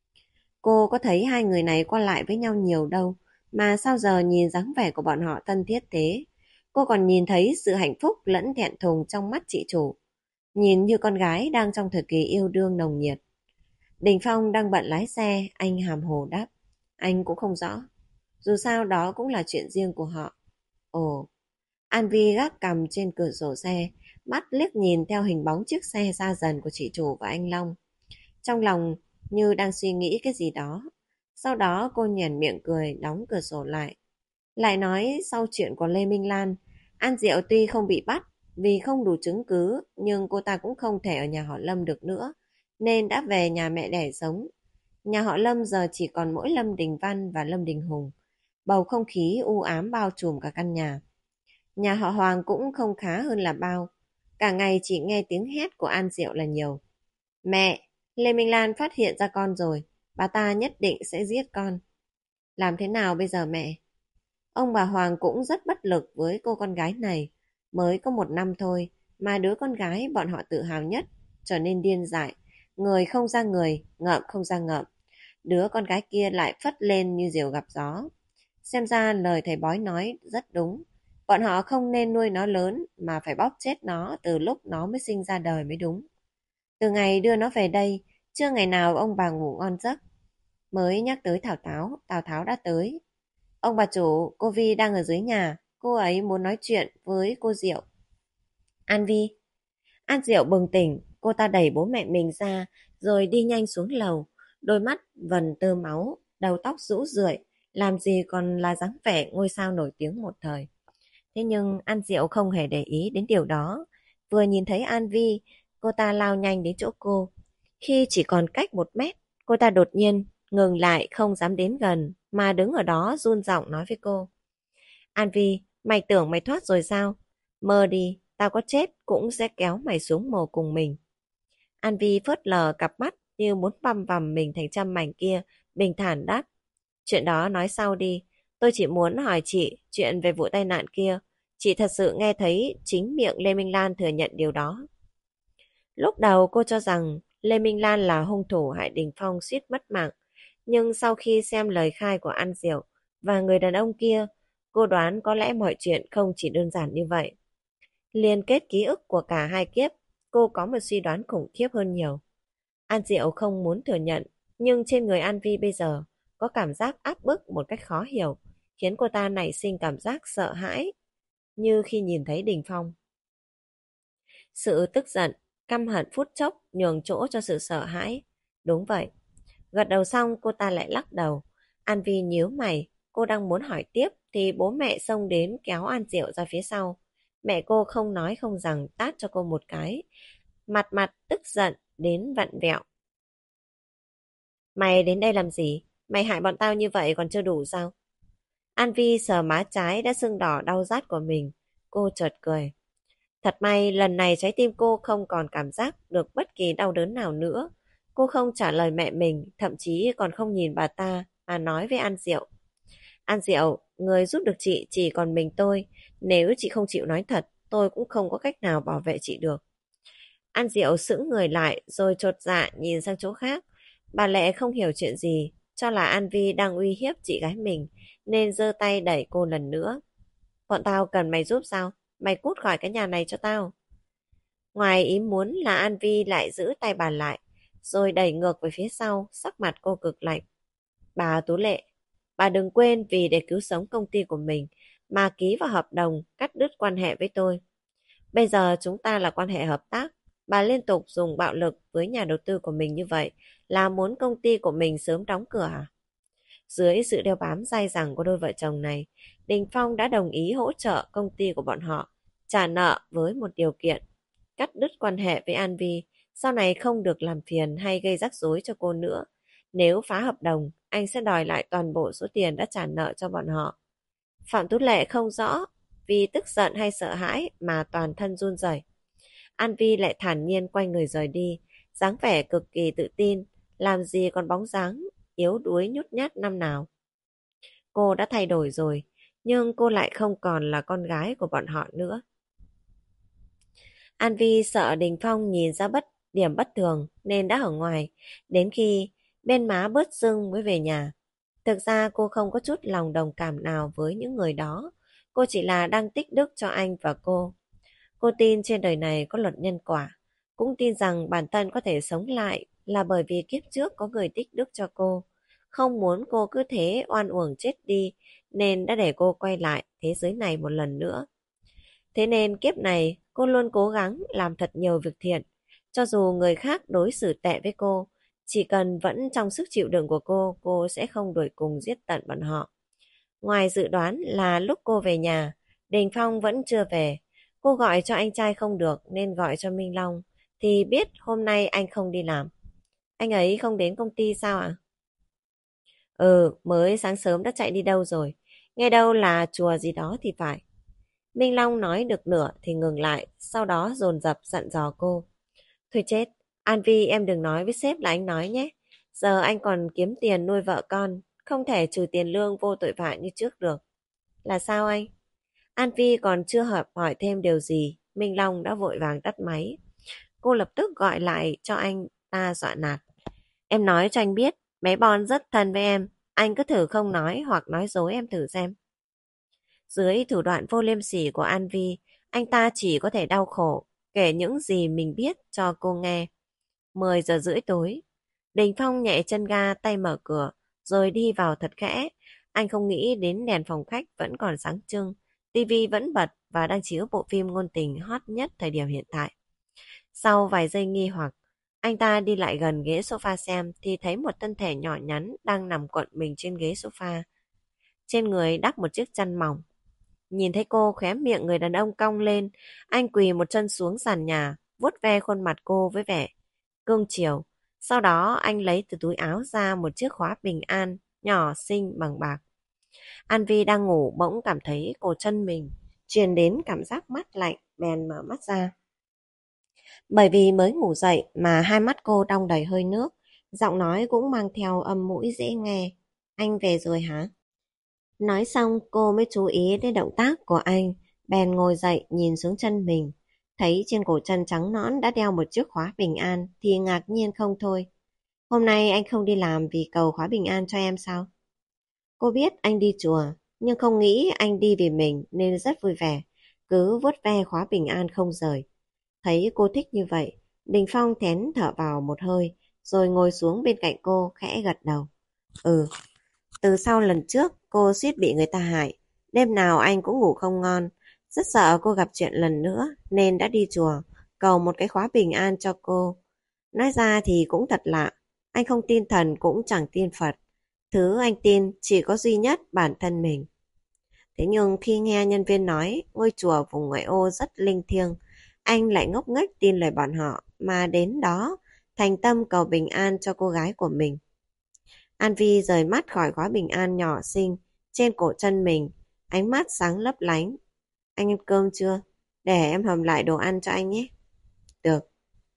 Cô có thấy hai người này qua lại với nhau nhiều đâu, mà sao giờ nhìn dáng vẻ của bọn họ thân thiết thế? Cô còn nhìn thấy sự hạnh phúc lẫn thẹn thùng trong mắt chị chủ, nhìn như con gái đang trong thời kỳ yêu đương nồng nhiệt. Đình Phong đang bận lái xe, anh hàm hồ đáp. Anh cũng không rõ, dù sao đó cũng là chuyện riêng của họ. Ồ, An Vi gác cằm trên cửa sổ xe, mắt liếc nhìn theo hình bóng chiếc xe xa dần của chị chủ và anh Long. Trong lòng như đang suy nghĩ cái gì đó. Sau đó cô nhoẻn miệng cười, đóng cửa sổ lại. Lại nói sau chuyện của Lê Minh Lan, An Diệu tuy không bị bắt vì không đủ chứng cứ, nhưng cô ta cũng không thể ở nhà họ Lâm được nữa, nên đã về nhà mẹ đẻ sống. Nhà họ Lâm giờ chỉ còn mỗi Lâm Đình Văn và Lâm Đình Hùng. Bầu không khí u ám bao trùm cả căn nhà. Nhà họ Hoàng cũng không khá hơn là bao. Cả ngày chỉ nghe tiếng hét của An Diệu là nhiều. Mẹ, Lê Minh Lan phát hiện ra con rồi. Bà ta nhất định sẽ giết con. Làm thế nào bây giờ mẹ? Ông bà Hoàng cũng rất bất lực với cô con gái này. Mới có 1 năm thôi, mà đứa con gái bọn họ tự hào nhất trở nên điên dại. Người không ra người, ngợm không ra ngợm. Đứa con gái kia lại phất lên như diều gặp gió. Xem ra lời thầy bói nói rất đúng. Bọn họ không nên nuôi nó lớn mà phải bóp chết nó từ lúc nó mới sinh ra đời mới đúng. Từ ngày đưa nó về đây, chưa ngày nào ông bà ngủ ngon giấc. Mới nhắc tới Thảo Tháo, Tào Tháo đã tới. Ông bà chủ, cô Vi đang ở dưới nhà. Cô ấy muốn nói chuyện với cô Diệu. An Vi. An Diệu bừng tỉnh, cô ta đẩy bố mẹ mình ra, rồi đi nhanh xuống lầu. Đôi mắt vần tơ máu, đầu tóc rũ rượi, làm gì còn là dáng vẻ ngôi sao nổi tiếng một thời. Thế nhưng An Diệu không hề để ý đến điều đó. Vừa nhìn thấy An Vi, cô ta lao nhanh đến chỗ cô. Khi chỉ còn cách 1 mét, cô ta đột nhiên ngừng lại không dám đến gần, mà đứng ở đó run giọng nói với cô. An Vi, mày tưởng mày thoát rồi sao? Mơ đi, tao có chết cũng sẽ kéo mày xuống mồ cùng mình. An Vi phớt lờ cặp mắt như muốn băm vằm mình thành trăm mảnh kia, bình thản đáp. Chuyện đó nói sau đi, tôi chỉ muốn hỏi chị chuyện về vụ tai nạn kia. Chị thật sự nghe thấy chính miệng Lê Minh Lan thừa nhận điều đó. Lúc đầu cô cho rằng Lê Minh Lan là hung thủ hại Đình Phong suýt mất mạng, nhưng sau khi xem lời khai của An Diệu và người đàn ông kia, cô đoán có lẽ mọi chuyện không chỉ đơn giản như vậy. Liên kết ký ức của cả hai kiếp, cô có một suy đoán khủng khiếp hơn nhiều. An Diệu không muốn thừa nhận, nhưng trên người An Vi bây giờ có cảm giác áp bức một cách khó hiểu, khiến cô ta nảy sinh cảm giác sợ hãi, như khi nhìn thấy Đình Phong. Sự tức giận, căm hận phút chốc nhường chỗ cho sự sợ hãi. Đúng vậy. Gật đầu xong cô ta lại lắc đầu. An Vi nhíu mày, cô đang muốn hỏi tiếp thì bố mẹ xông đến kéo An Diệu ra phía sau. Mẹ cô không nói không rằng tát cho cô một cái. Mặt mặt tức giận đến vặn vẹo. Mày đến đây làm gì? Mày hại bọn tao như vậy còn chưa đủ sao? An Vi sờ má trái đã sưng đỏ đau rát của mình. Cô chợt cười. Thật may lần này trái tim cô không còn cảm giác được bất kỳ đau đớn nào nữa. Cô không trả lời mẹ mình, thậm chí còn không nhìn bà ta mà nói với An Diệu. An Diệu, người giúp được chị chỉ còn mình tôi. Nếu chị không chịu nói thật, tôi cũng không có cách nào bảo vệ chị được. An Diệu sững người lại rồi chột dạ nhìn sang chỗ khác. Bà Lệ không hiểu chuyện gì, cho là An Vi đang uy hiếp chị gái mình, nên giơ tay đẩy cô lần nữa. Bọn tao cần mày giúp sao? Mày cút khỏi cái nhà này cho tao. Ngoài ý muốn là An Vi lại giữ tay bà lại, rồi đẩy ngược về phía sau, sắc mặt cô cực lạnh. Bà Tú Lệ, bà đừng quên vì để cứu sống công ty của mình mà ký vào hợp đồng cắt đứt quan hệ với tôi. Bây giờ chúng ta là quan hệ hợp tác. Bà liên tục dùng bạo lực với nhà đầu tư của mình như vậy là muốn công ty của mình sớm đóng cửa à? Dưới sự đeo bám dai dẳng của đôi vợ chồng này, Đình Phong đã đồng ý hỗ trợ công ty của bọn họ trả nợ với một điều kiện. cắt đứt quan hệ với An Vi, sau này không được làm phiền hay gây rắc rối cho cô nữa. Nếu phá hợp đồng, anh sẽ đòi lại toàn bộ số tiền đã trả nợ cho bọn họ. Phạm Tú Lệ không rõ vì tức giận hay sợ hãi mà toàn thân run rẩy. An Vi lại thản nhiên quay người rời đi, dáng vẻ cực kỳ tự tin, làm gì còn bóng dáng yếu đuối nhút nhát năm nào. Cô đã thay đổi rồi, nhưng cô lại không còn là con gái của bọn họ nữa. An Vi sợ Đình Phong nhìn ra điểm bất thường nên đã ở ngoài, đến khi bên má bớt sưng mới về nhà. Thực ra cô không có chút lòng đồng cảm nào với những người đó, cô chỉ là đang tích đức cho anh và cô. Cô tin trên đời này có luật nhân quả, cũng tin rằng bản thân có thể sống lại là bởi vì kiếp trước có người tích đức cho cô. Không muốn cô cứ thế oan uổng chết đi nên đã để cô quay lại thế giới này một lần nữa. Thế nên kiếp này cô luôn cố gắng làm thật nhiều việc thiện. Cho dù người khác đối xử tệ với cô, chỉ cần vẫn trong sức chịu đựng của cô sẽ không đuổi cùng giết tận bọn họ. Ngoài dự đoán là lúc cô về nhà, Đình Phong vẫn chưa về. Cô gọi cho anh trai không được nên gọi cho Minh Long, thì biết hôm nay anh không đi làm. Anh ấy không đến công ty sao ạ? Ừ, mới sáng sớm đã chạy đi đâu rồi. Nghe đâu là chùa gì đó thì phải. Minh Long nói được nửa thì ngừng lại, sau đó dồn dập dặn dò cô. Thôi chết, An Vi em đừng nói với sếp là anh nói nhé. Giờ anh còn kiếm tiền nuôi vợ con, không thể trừ tiền lương vô tội vạ như trước được. Là sao anh? An Vi còn chưa hỏi thêm điều gì, Minh Long đã vội vàng tắt máy. Cô lập tức gọi lại cho anh ta dọa nạt. Em nói cho anh biết, bé Bon rất thân với em. Anh cứ thử không nói hoặc nói dối em thử xem. Dưới thủ đoạn vô liêm sỉ của An Vi, anh ta chỉ có thể đau khổ, kể những gì mình biết cho cô nghe. 10 giờ rưỡi tối, Đình Phong nhẹ chân ga tay mở cửa, rồi đi vào thật khẽ. Anh không nghĩ đến đèn phòng khách vẫn còn sáng trưng, tivi vẫn bật và đang chiếu bộ phim ngôn tình hot nhất thời điểm hiện tại. Sau vài giây nghi hoặc, anh ta đi lại gần ghế sofa xem thì thấy một thân thể nhỏ nhắn đang nằm cuộn mình trên ghế sofa. Trên người đắp một chiếc chăn mỏng. Nhìn thấy cô, khóe miệng người đàn ông cong lên, anh quỳ một chân xuống sàn nhà, vuốt ve khuôn mặt cô với vẻ cương chiều. Sau đó anh lấy từ túi áo ra một chiếc khóa bình an, nhỏ xinh bằng bạc. An Vi đang ngủ bỗng cảm thấy cổ chân mình truyền đến cảm giác mát lạnh, bèn mở mắt ra. Bởi vì mới ngủ dậy mà hai mắt cô đong đầy hơi nước, giọng nói cũng mang theo âm mũi dễ nghe. Anh về rồi hả? Nói xong cô mới chú ý đến động tác của anh, bèn ngồi dậy nhìn xuống chân mình. Thấy trên cổ chân trắng nõn đã đeo một chiếc khóa bình an thì ngạc nhiên không thôi. Hôm nay anh không đi làm vì cầu khóa bình an cho em sao? Cô biết anh đi chùa, nhưng không nghĩ anh đi vì mình nên rất vui vẻ, cứ vuốt ve khóa bình an không rời. Thấy cô thích như vậy, Đình Phong thén thở vào một hơi, rồi ngồi xuống bên cạnh cô khẽ gật đầu. Ừ, từ sau lần trước cô suýt bị người ta hại, đêm nào anh cũng ngủ không ngon, rất sợ cô gặp chuyện lần nữa nên đã đi chùa, cầu một cái khóa bình an cho cô. Nói ra thì cũng thật lạ, anh không tin thần cũng chẳng tin Phật. Thứ anh tin chỉ có duy nhất bản thân mình. Thế nhưng khi nghe nhân viên nói ngôi chùa vùng ngoại ô rất linh thiêng, anh lại ngốc nghếch tin lời bọn họ mà đến đó thành tâm cầu bình an cho cô gái của mình. An Vi rời mắt khỏi khóa bình an nhỏ xinh trên cổ chân mình, ánh mắt sáng lấp lánh. Anh ăn cơm chưa? Để em hầm lại đồ ăn cho anh nhé. Được.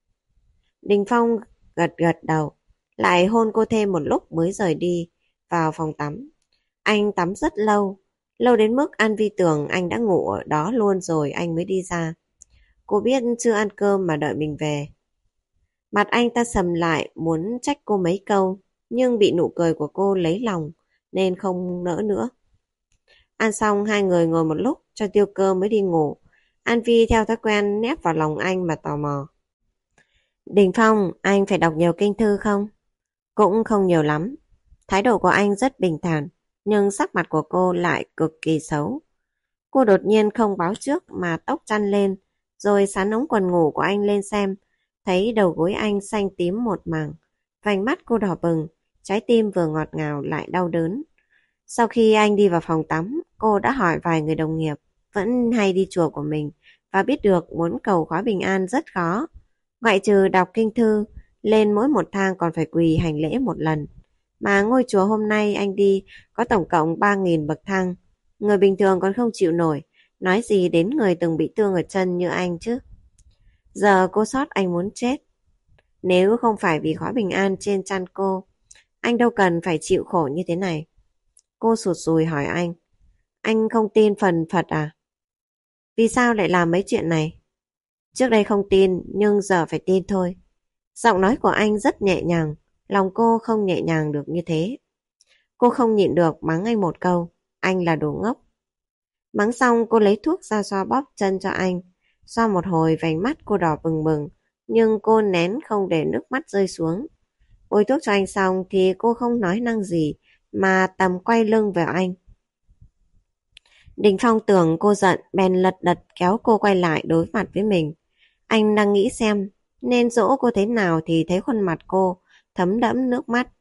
Đình Phong gật gật đầu, lại hôn cô thêm một lúc mới rời đi vào phòng tắm. Anh tắm rất lâu, lâu đến mức An Vi tưởng anh đã ngủ ở đó luôn rồi anh mới đi ra. Cô biết chưa ăn cơm mà đợi mình về. Mặt anh ta sầm lại muốn trách cô mấy câu, nhưng bị nụ cười của cô lấy lòng nên không nỡ nữa. Ăn xong hai người ngồi một lúc cho tiêu cơm mới đi ngủ. An Vi theo thói quen nép vào lòng anh mà tò mò. Đình Phong, anh phải đọc nhiều kinh thư không? Cũng không nhiều lắm. Thái độ của anh rất bình thản, nhưng sắc mặt của cô lại cực kỳ xấu. Cô đột nhiên không báo trước mà tóc chăn lên, rồi sắn ống quần ngủ của anh lên xem, thấy đầu gối anh xanh tím một mảng. Vành mắt cô đỏ bừng, trái tim vừa ngọt ngào lại đau đớn. Sau khi anh đi vào phòng tắm, cô đã hỏi vài người đồng nghiệp vẫn hay đi chùa của mình và biết được muốn cầu khóa bình an rất khó. Ngoại trừ đọc kinh thư, lên mỗi một thang còn phải quỳ hành lễ một lần. Mà ngôi chùa hôm nay anh đi có tổng cộng 3.000 bậc thang. Người bình thường còn không chịu nổi, nói gì đến người từng bị thương ở chân như anh chứ. Giờ cô sót anh muốn chết. Nếu không phải vì khóa bình an trên trán cô, anh đâu cần phải chịu khổ như thế này. Cô sụt sùi hỏi anh không tin phần Phật à? Vì sao lại làm mấy chuyện này? Trước đây không tin, nhưng giờ phải tin thôi. Giọng nói của anh rất nhẹ nhàng, lòng cô không nhẹ nhàng được như thế. Cô không nhịn được mắng anh một câu, anh là đồ ngốc. Mắng xong cô lấy thuốc ra xoa bóp chân cho anh. Xoa một hồi vành mắt cô đỏ bừng bừng, nhưng cô nén không để nước mắt rơi xuống. Bôi thuốc cho anh xong thì cô không nói năng gì, mà tầm quay lưng vào anh. Đình Phong tưởng cô giận, bèn lật đật kéo cô quay lại đối mặt với mình. Anh đang nghĩ xem nên dỗ cô thế nào thì thấy khuôn mặt cô thấm đẫm nước mắt.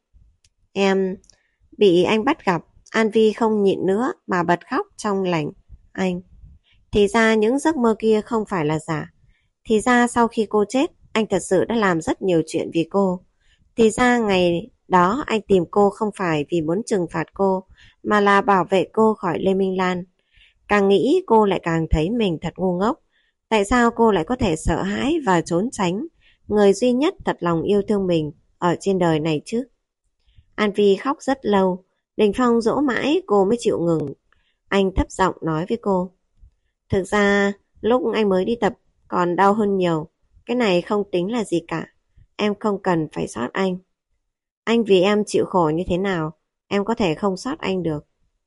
Em bị anh bắt gặp. An Vi không nhịn nữa mà bật khóc trong lành. Anh, thì ra những giấc mơ kia không phải là giả. Thì ra sau khi cô chết, anh thật sự đã làm rất nhiều chuyện vì cô. Thì ra ngày đó anh tìm cô không phải vì muốn trừng phạt cô, mà là bảo vệ cô khỏi Lê Minh Lan. Càng nghĩ cô lại càng thấy mình thật ngu ngốc. Tại sao cô lại có thể sợ hãi và trốn tránh người duy nhất thật lòng yêu thương mình ở trên đời này chứ? An Vi khóc rất lâu. Đình Phong dỗ mãi cô mới chịu ngừng. Anh thấp giọng nói với cô. Thực ra lúc anh mới đi tập còn đau hơn nhiều. Cái này không tính là gì cả. Em không cần phải sót anh. Anh vì em chịu khổ như thế nào, em có thể không sót anh được.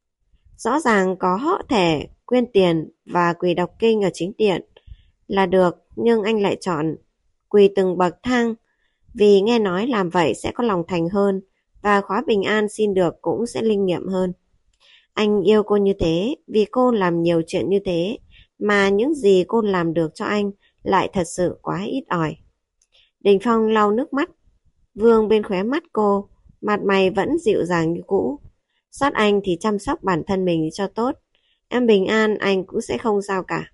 Rõ ràng có thể quyên tiền và quỳ đọc kinh ở chính điện là được, nhưng anh lại chọn quỳ từng bậc thang vì nghe nói làm vậy sẽ có lòng thành hơn và khóa bình an xin được cũng sẽ linh nghiệm hơn. Anh yêu cô như thế vì cô làm nhiều chuyện như thế, mà những gì cô làm được cho anh lại thật sự quá ít ỏi. Đình Phong lau nước mắt vương bên khóe mắt cô, mặt mày vẫn dịu dàng như cũ. Sót anh thì chăm sóc bản thân mình cho tốt. Em bình an anh cũng sẽ không sao cả.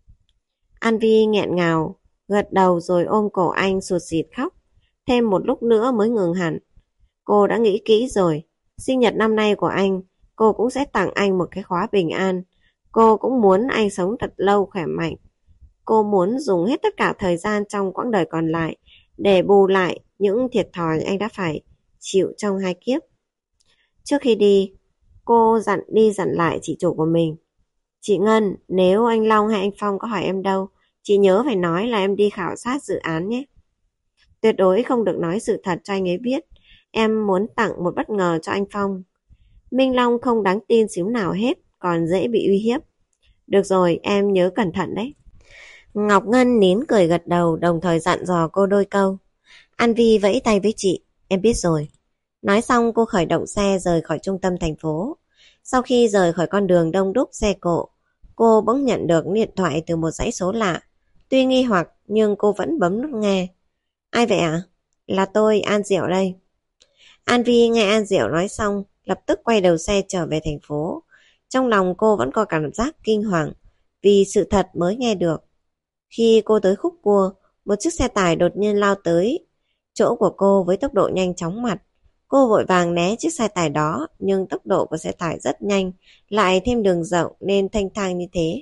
An Vi nghẹn ngào, gật đầu rồi ôm cổ anh sụt sịt khóc. Thêm một lúc nữa mới ngừng hẳn. Cô đã nghĩ kỹ rồi. Sinh nhật năm nay của anh, cô cũng sẽ tặng anh một cái khóa bình an. Cô cũng muốn anh sống thật lâu khỏe mạnh. Cô muốn dùng hết tất cả thời gian trong quãng đời còn lại để bù lại những thiệt thòi anh đã phải chịu trong 2 kiếp. Trước khi đi, cô dặn đi dặn lại chị chủ của mình. Chị Ngân, nếu anh Long hay anh Phong có hỏi em đâu, chị nhớ phải nói là em đi khảo sát dự án nhé. Tuyệt đối không được nói sự thật cho anh ấy biết. Em muốn tặng một bất ngờ cho anh Phong. Minh Long không đáng tin xíu nào hết, còn dễ bị uy hiếp. Được rồi, em nhớ cẩn thận đấy. Ngọc Ngân nín cười gật đầu, đồng thời dặn dò cô đôi câu. An Vi vẫy tay với chị. Em biết rồi. Nói xong cô khởi động xe rời khỏi trung tâm thành phố. Sau khi rời khỏi con đường đông đúc xe cộ, cô bỗng nhận được điện thoại từ một dãy số lạ. Tuy nghi hoặc nhưng cô vẫn bấm nút nghe. Ai vậy ạ? Là tôi, An Diệu đây. An Vi nghe An Diệu nói xong, lập tức quay đầu xe trở về thành phố. Trong lòng cô vẫn có cảm giác kinh hoàng vì sự thật mới nghe được. Khi cô tới khúc cua, một chiếc xe tải đột nhiên lao tới chỗ của cô với tốc độ nhanh chóng mặt. Cô vội vàng né chiếc xe tải đó, nhưng tốc độ của xe tải rất nhanh, lại thêm đường rộng nên thanh thang như thế.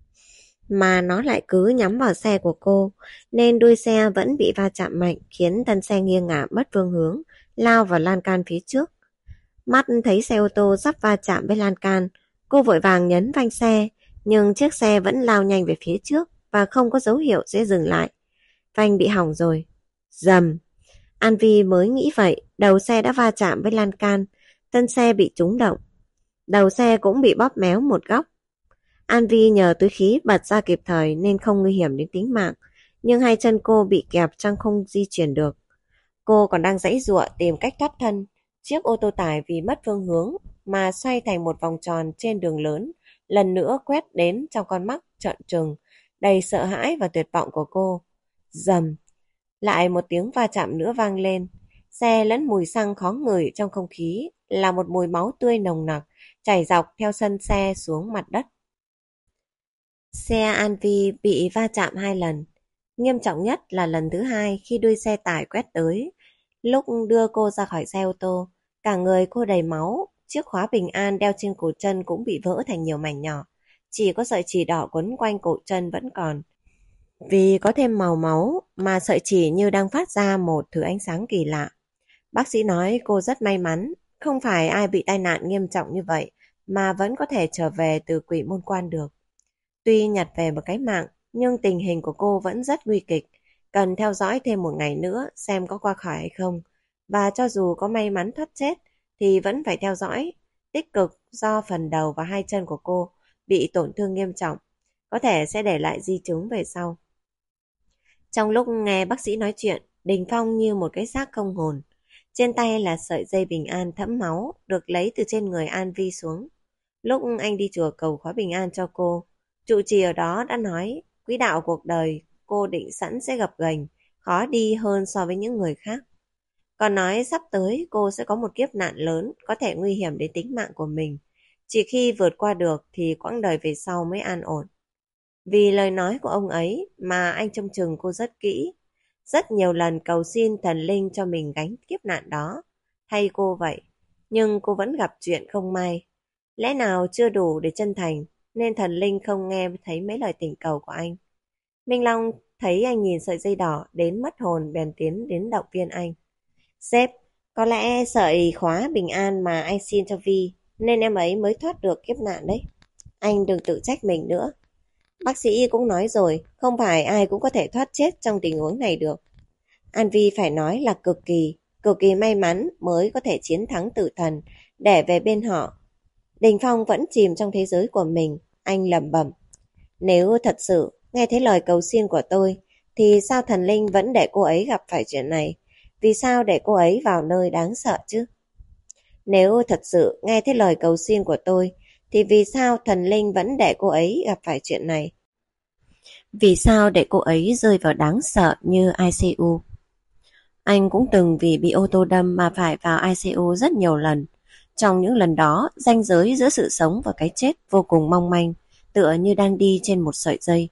Mà nó lại cứ nhắm vào xe của cô, nên đuôi xe vẫn bị va chạm mạnh khiến thân xe nghiêng ngả mất phương hướng, lao vào lan can phía trước. Mắt thấy xe ô tô sắp va chạm với lan can, cô vội vàng nhấn phanh xe, nhưng chiếc xe vẫn lao nhanh về phía trước và không có dấu hiệu sẽ dừng lại. Phanh bị hỏng rồi. Rầm. An Vi mới nghĩ vậy, đầu xe đã va chạm với lan can, thân xe bị trúng động. Đầu xe cũng bị bóp méo một góc. An Vi nhờ túi khí bật ra kịp thời nên không nguy hiểm đến tính mạng, nhưng hai chân cô bị kẹp trong không di chuyển được. Cô còn đang giãy giụa tìm cách thoát thân. Chiếc ô tô tải vì mất phương hướng mà xoay thành một vòng tròn trên đường lớn, lần nữa quét đến trong con mắt trợn trừng, đầy sợ hãi và tuyệt vọng của cô. Rầm. Lại một tiếng va chạm nữa vang lên. Xe lẫn mùi xăng khó ngửi trong không khí là một mùi máu tươi nồng nặc chảy dọc theo sân xe xuống mặt đất. Xe An Vi bị va chạm 2 lần. Nghiêm trọng nhất là lần thứ hai khi đuôi xe tải quét tới. Lúc đưa cô ra khỏi xe ô tô, cả người cô đầy máu, chiếc khóa bình an đeo trên cổ chân cũng bị vỡ thành nhiều mảnh nhỏ. Chỉ có sợi chỉ đỏ quấn quanh cổ chân vẫn còn. Vì có thêm màu máu mà sợi chỉ như đang phát ra một thứ ánh sáng kỳ lạ. Bác sĩ nói cô rất may mắn, không phải ai bị tai nạn nghiêm trọng như vậy mà vẫn có thể trở về từ Quỷ Môn Quan được. Tuy nhặt về một cái mạng, nhưng tình hình của cô vẫn rất nguy kịch, cần theo dõi thêm 1 ngày nữa xem có qua khỏi hay không. Và cho dù có may mắn thoát chết thì vẫn phải theo dõi tích cực do phần đầu và 2 chân của cô bị tổn thương nghiêm trọng, có thể sẽ để lại di chứng về sau. Trong lúc nghe bác sĩ nói chuyện, Đình Phong như một cái xác không hồn. Trên tay là sợi dây bình an thẫm máu được lấy từ trên người An Vi xuống. Lúc anh đi chùa cầu khóa bình an cho cô, trụ trì ở đó đã nói quỹ đạo cuộc đời cô định sẵn sẽ gập ghềnh, khó đi hơn so với những người khác. Còn nói sắp tới cô sẽ có một kiếp nạn lớn có thể nguy hiểm đến tính mạng của mình. Chỉ khi vượt qua được thì quãng đời về sau mới an ổn. Vì lời nói của ông ấy mà anh trông chừng cô rất kỹ. Rất nhiều lần cầu xin thần linh cho mình gánh kiếp nạn đó. Thay cô vậy. Nhưng cô vẫn gặp chuyện không may. Lẽ nào chưa đủ để chân thành nên thần linh không nghe thấy mấy lời tình cầu của anh. Minh Long thấy anh nhìn sợi dây đỏ đến mất hồn bèn tiến đến động viên anh. Sếp, có lẽ sợi khóa bình an mà anh xin cho Vi nên em ấy mới thoát được kiếp nạn đấy. Anh đừng tự trách mình nữa. Bác sĩ cũng nói rồi, không phải ai cũng có thể thoát chết trong tình huống này được. An Vi phải nói là cực kỳ may mắn mới có thể chiến thắng tử thần để về bên họ. Đình Phong vẫn chìm trong thế giới của mình, anh lẩm bẩm. Nếu thật sự nghe thấy lời cầu xin của tôi, thì sao thần linh vẫn để cô ấy gặp phải chuyện này? Vì sao để cô ấy vào nơi đáng sợ chứ? Nếu thật sự nghe thấy lời cầu xin của tôi, thì vì sao thần linh vẫn để cô ấy gặp phải chuyện này? Vì sao để cô ấy rơi vào đáng sợ như ICU? Anh cũng từng vì bị ô tô đâm mà phải vào ICU rất nhiều lần. Trong những lần đó, ranh giới giữa sự sống và cái chết vô cùng mong manh, tựa như đang đi trên một sợi dây.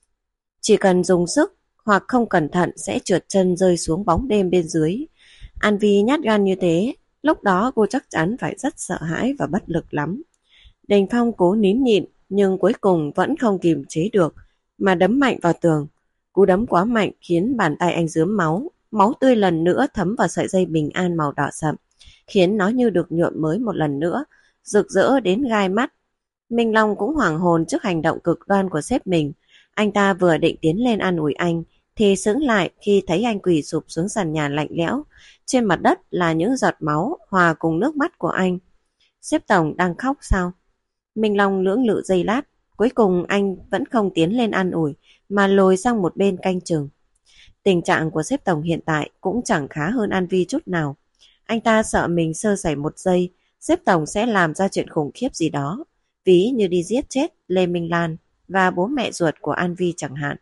Chỉ cần dùng sức hoặc không cẩn thận sẽ trượt chân rơi xuống bóng đêm bên dưới. An Vi nhát gan như thế, lúc đó cô chắc chắn phải rất sợ hãi và bất lực lắm. Đình Phong cố nín nhịn nhưng cuối cùng vẫn không kiềm chế được mà đấm mạnh vào tường. Cú đấm quá mạnh khiến bàn tay anh rướm máu, máu tươi lần nữa thấm vào sợi dây bình an màu đỏ sậm, khiến nó như được nhuộm mới một lần nữa, rực rỡ đến gai mắt. Minh Long cũng hoảng hồn trước hành động cực đoan của sếp mình. Anh ta vừa định tiến lên an ủi anh thì sững lại khi thấy anh quỳ sụp xuống sàn nhà lạnh lẽo. Trên mặt đất là những giọt máu hòa cùng nước mắt của anh. Sếp tổng đang khóc sao? Minh Long lưỡng lự giây lát, cuối cùng anh vẫn không tiến lên an ủi mà lùi sang một bên canh chừng. Tình trạng của sếp tổng hiện tại cũng chẳng khá hơn An Vi chút nào. Anh ta sợ mình sơ sẩy 1 giây, sếp tổng sẽ làm ra chuyện khủng khiếp gì đó, ví như đi giết chết Lê Minh Lan và bố mẹ ruột của An Vi chẳng hạn.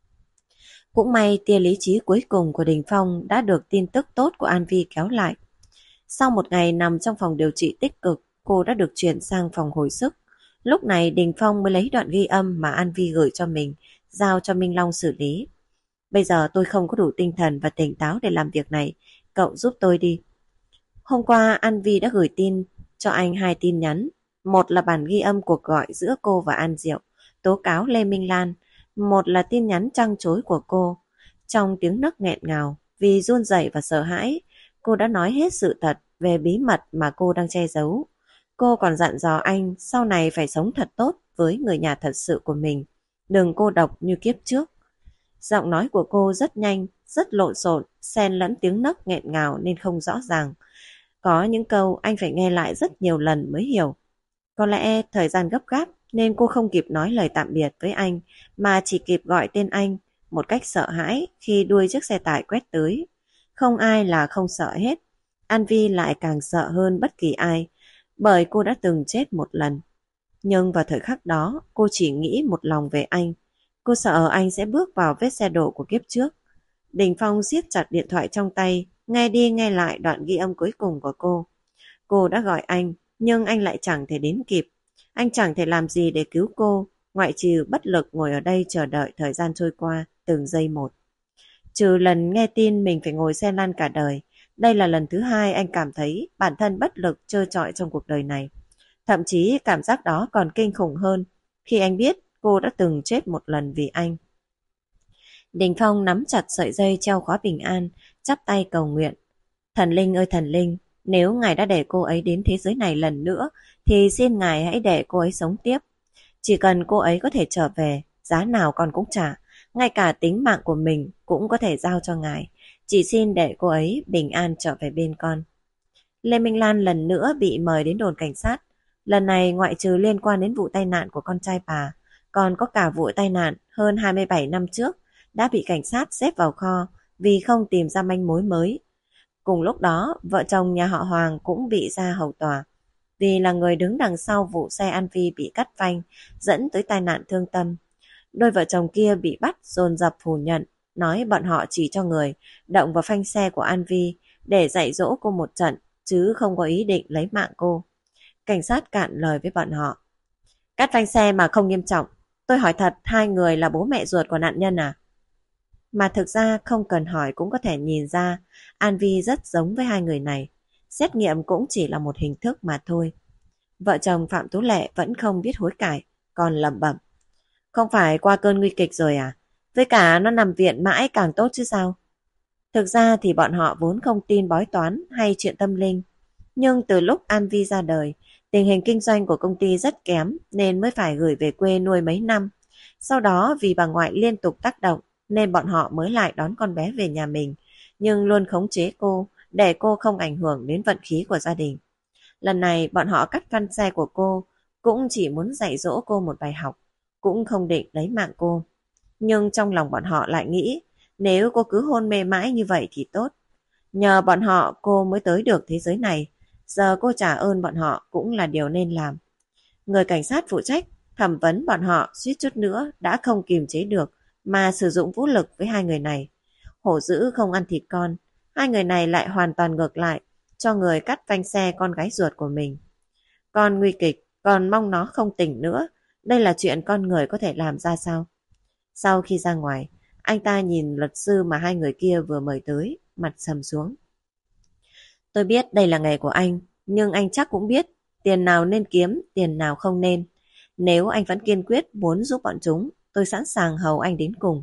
Cũng may tia lý trí cuối cùng của Đình Phong đã được tin tức tốt của An Vi kéo lại. Sau 1 ngày nằm trong phòng điều trị tích cực, cô đã được chuyển sang phòng hồi sức. Lúc này Đình Phong mới lấy đoạn ghi âm mà An Vi gửi cho mình, giao cho Minh Long xử lý. Bây giờ tôi không có đủ tinh thần và tỉnh táo để làm việc này, cậu giúp tôi đi. Hôm qua An Vi đã gửi tin cho anh 2 tin nhắn. Một là bản ghi âm cuộc gọi giữa cô và An Diệu, tố cáo Lê Minh Lan. Một là tin nhắn trăng trối của cô. Trong tiếng nấc nghẹn ngào, vì run rẩy và sợ hãi, cô đã nói hết sự thật về bí mật mà cô đang che giấu. Cô còn dặn dò anh sau này phải sống thật tốt với người nhà thật sự của mình, đừng cô độc như kiếp trước. Giọng nói của cô rất nhanh, rất lộn xộn, xen lẫn tiếng nấc nghẹn ngào nên không rõ ràng. Có những câu anh phải nghe lại rất nhiều lần mới hiểu. Có lẽ thời gian gấp gáp nên cô không kịp nói lời tạm biệt với anh mà chỉ kịp gọi tên anh một cách sợ hãi khi đuôi chiếc xe tải quét tới. Không ai là không sợ hết. An Vi lại càng sợ hơn bất kỳ ai bởi cô đã từng chết 1 lần. Nhưng vào thời khắc đó cô chỉ nghĩ một lòng về anh. Cô sợ anh sẽ bước vào vết xe đổ của kiếp trước. Đình Phong siết chặt điện thoại trong tay, nghe đi nghe lại đoạn ghi âm cuối cùng của cô. Cô đã gọi anh, nhưng anh lại chẳng thể đến kịp. Anh chẳng thể làm gì để cứu cô. ngoại trừ bất lực ngồi ở đây chờ đợi thời gian trôi qua từng giây một. Trừ lần nghe tin mình phải ngồi xe lăn cả đời, đây là lần thứ hai anh cảm thấy bản thân bất lực trơ trọi trong cuộc đời này. Thậm chí cảm giác đó còn kinh khủng hơn khi anh biết cô đã từng chết một lần vì anh. Đình Phong nắm chặt sợi dây treo khóa bình an, chắp tay cầu nguyện. Thần linh ơi thần linh, nếu ngài đã để cô ấy đến thế giới này lần nữa, thì xin ngài hãy để cô ấy sống tiếp. Chỉ cần cô ấy có thể trở về, giá nào con cũng trả, ngay cả tính mạng của mình cũng có thể giao cho ngài. Chỉ xin để cô ấy bình an trở về bên con. Lê Minh Lan lần nữa bị mời đến đồn cảnh sát. Lần này ngoại trừ liên quan đến vụ tai nạn của con trai bà, còn có cả vụ tai nạn hơn 27 năm trước đã bị cảnh sát xếp vào kho vì không tìm ra manh mối mới. Cùng lúc đó, vợ chồng nhà họ Hoàng cũng bị ra hầu tòa vì là người đứng đằng sau vụ xe An Vi bị cắt phanh dẫn tới tai nạn thương tâm. Đôi vợ chồng kia bị bắt dồn dập phủ nhận, nói bọn họ chỉ cho người động vào phanh xe của An Vi để dạy dỗ cô một trận, chứ không có ý định lấy mạng cô. Cảnh sát cạn lời với bọn họ. Cắt phanh xe mà không nghiêm trọng. Tôi hỏi thật, hai người là bố mẹ ruột của nạn nhân à? Mà thực ra không cần hỏi cũng có thể nhìn ra An Vi rất giống với hai người này. Xét nghiệm cũng chỉ là một hình thức mà thôi. Vợ chồng Phạm Tú Lệ vẫn không biết hối cải, còn lẩm bẩm. Không phải qua cơn nguy kịch rồi à? Với cả nó nằm viện mãi càng tốt chứ sao? Thực ra thì bọn họ vốn không tin bói toán hay chuyện tâm linh. Nhưng từ lúc An Vi ra đời, tình hình kinh doanh của công ty rất kém nên mới phải gửi về quê nuôi mấy năm. Sau đó vì bà ngoại liên tục tác động nên bọn họ mới lại đón con bé về nhà mình, nhưng luôn khống chế cô để cô không ảnh hưởng đến vận khí của gia đình. Lần này bọn họ cắt phanh xe của cô cũng chỉ muốn dạy dỗ cô một bài học, cũng không định lấy mạng cô. Nhưng trong lòng bọn họ lại nghĩ nếu cô cứ hôn mê mãi như vậy thì tốt. Nhờ bọn họ cô mới tới được thế giới này, giờ cô trả ơn bọn họ cũng là điều nên làm. Người cảnh sát phụ trách thẩm vấn bọn họ suýt chút nữa đã không kiềm chế được mà sử dụng vũ lực với hai người này. Hổ dữ không ăn thịt con, hai người này lại hoàn toàn ngược lại, cho người cắt phanh xe con gái ruột của mình. Con nguy kịch, còn mong nó không tỉnh nữa, đây là chuyện con người có thể làm ra sao? Sau khi ra ngoài, anh ta nhìn luật sư mà hai người kia vừa mời tới, mặt sầm xuống. Tôi biết đây là nghề của anh, nhưng anh chắc cũng biết tiền nào nên kiếm, tiền nào không nên. Nếu anh vẫn kiên quyết muốn giúp bọn chúng, tôi sẵn sàng hầu anh đến cùng.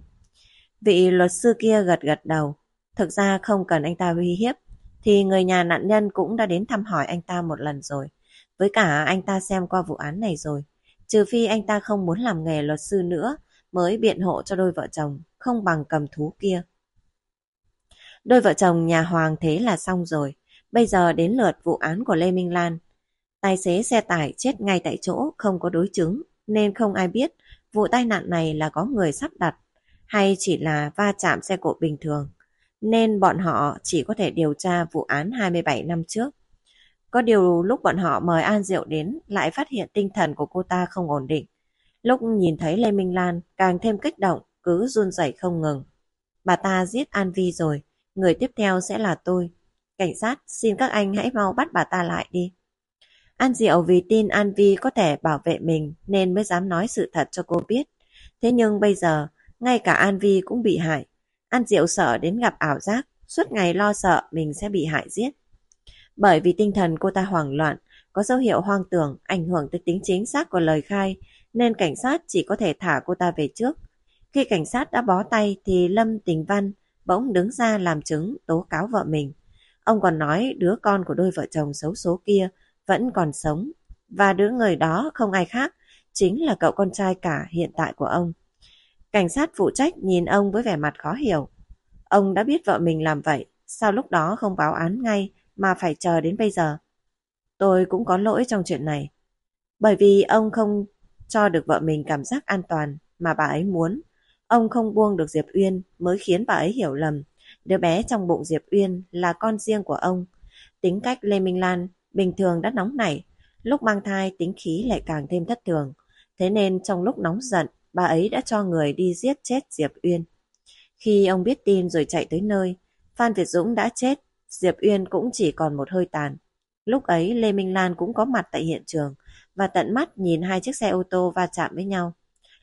Vị luật sư kia gật gật đầu. Thực ra không cần anh ta uy hiếp, thì người nhà nạn nhân cũng đã đến thăm hỏi anh ta một lần rồi. Với cả anh ta xem qua vụ án này rồi. Trừ phi anh ta không muốn làm nghề luật sư nữa, mới biện hộ cho đôi vợ chồng, không bằng cầm thú kia. Đôi vợ chồng nhà Hoàng thế là xong rồi. Bây giờ đến lượt vụ án của Lê Minh Lan. Tài xế xe tải chết ngay tại chỗ, không có đối chứng, nên không ai biết vụ tai nạn này là có người sắp đặt hay chỉ là va chạm xe cộ bình thường. Nên bọn họ chỉ có thể điều tra vụ án 27 năm trước. Có điều lúc bọn họ mời An Diệu đến lại phát hiện tinh thần của cô ta không ổn định. Lúc nhìn thấy Lê Minh Lan càng thêm kích động, cứ run rẩy không ngừng. Bà ta giết An Vi rồi, người tiếp theo sẽ là tôi. Cảnh sát, xin các anh hãy mau bắt bà ta lại đi. An Diệu vì tin An Vi có thể bảo vệ mình nên mới dám nói sự thật cho cô biết. Thế nhưng bây giờ, ngay cả An Vi cũng bị hại. An Diệu sợ đến gặp ảo giác, suốt ngày lo sợ mình sẽ bị hại giết. Bởi vì tinh thần cô ta hoảng loạn, có dấu hiệu hoang tưởng ảnh hưởng tới tính chính xác của lời khai, nên cảnh sát chỉ có thể thả cô ta về trước. Khi cảnh sát đã bó tay thì Lâm Tình Văn bỗng đứng ra làm chứng tố cáo vợ mình. Ông còn nói đứa con của đôi vợ chồng xấu số kia vẫn còn sống, và đứa người đó không ai khác, chính là cậu con trai cả hiện tại của ông. Cảnh sát phụ trách nhìn ông với vẻ mặt khó hiểu. Ông đã biết vợ mình làm vậy, sao lúc đó không báo án ngay mà phải chờ đến bây giờ? Tôi cũng có lỗi trong chuyện này. Bởi vì ông không cho được vợ mình cảm giác an toàn mà bà ấy muốn. Ông không buông được Diệp Uyên mới khiến bà ấy hiểu lầm đứa bé trong bụng Diệp Uyên là con riêng của ông. Tính cách Lê Minh Lan bình thường đã nóng nảy, lúc mang thai tính khí lại càng thêm thất thường. Thế nên trong lúc nóng giận, bà ấy đã cho người đi giết chết Diệp Uyên. Khi ông biết tin rồi chạy tới nơi, Phan Việt Dũng đã chết, Diệp Uyên cũng chỉ còn một hơi tàn. Lúc ấy Lê Minh Lan cũng có mặt tại hiện trường và tận mắt nhìn hai chiếc xe ô tô va chạm với nhau.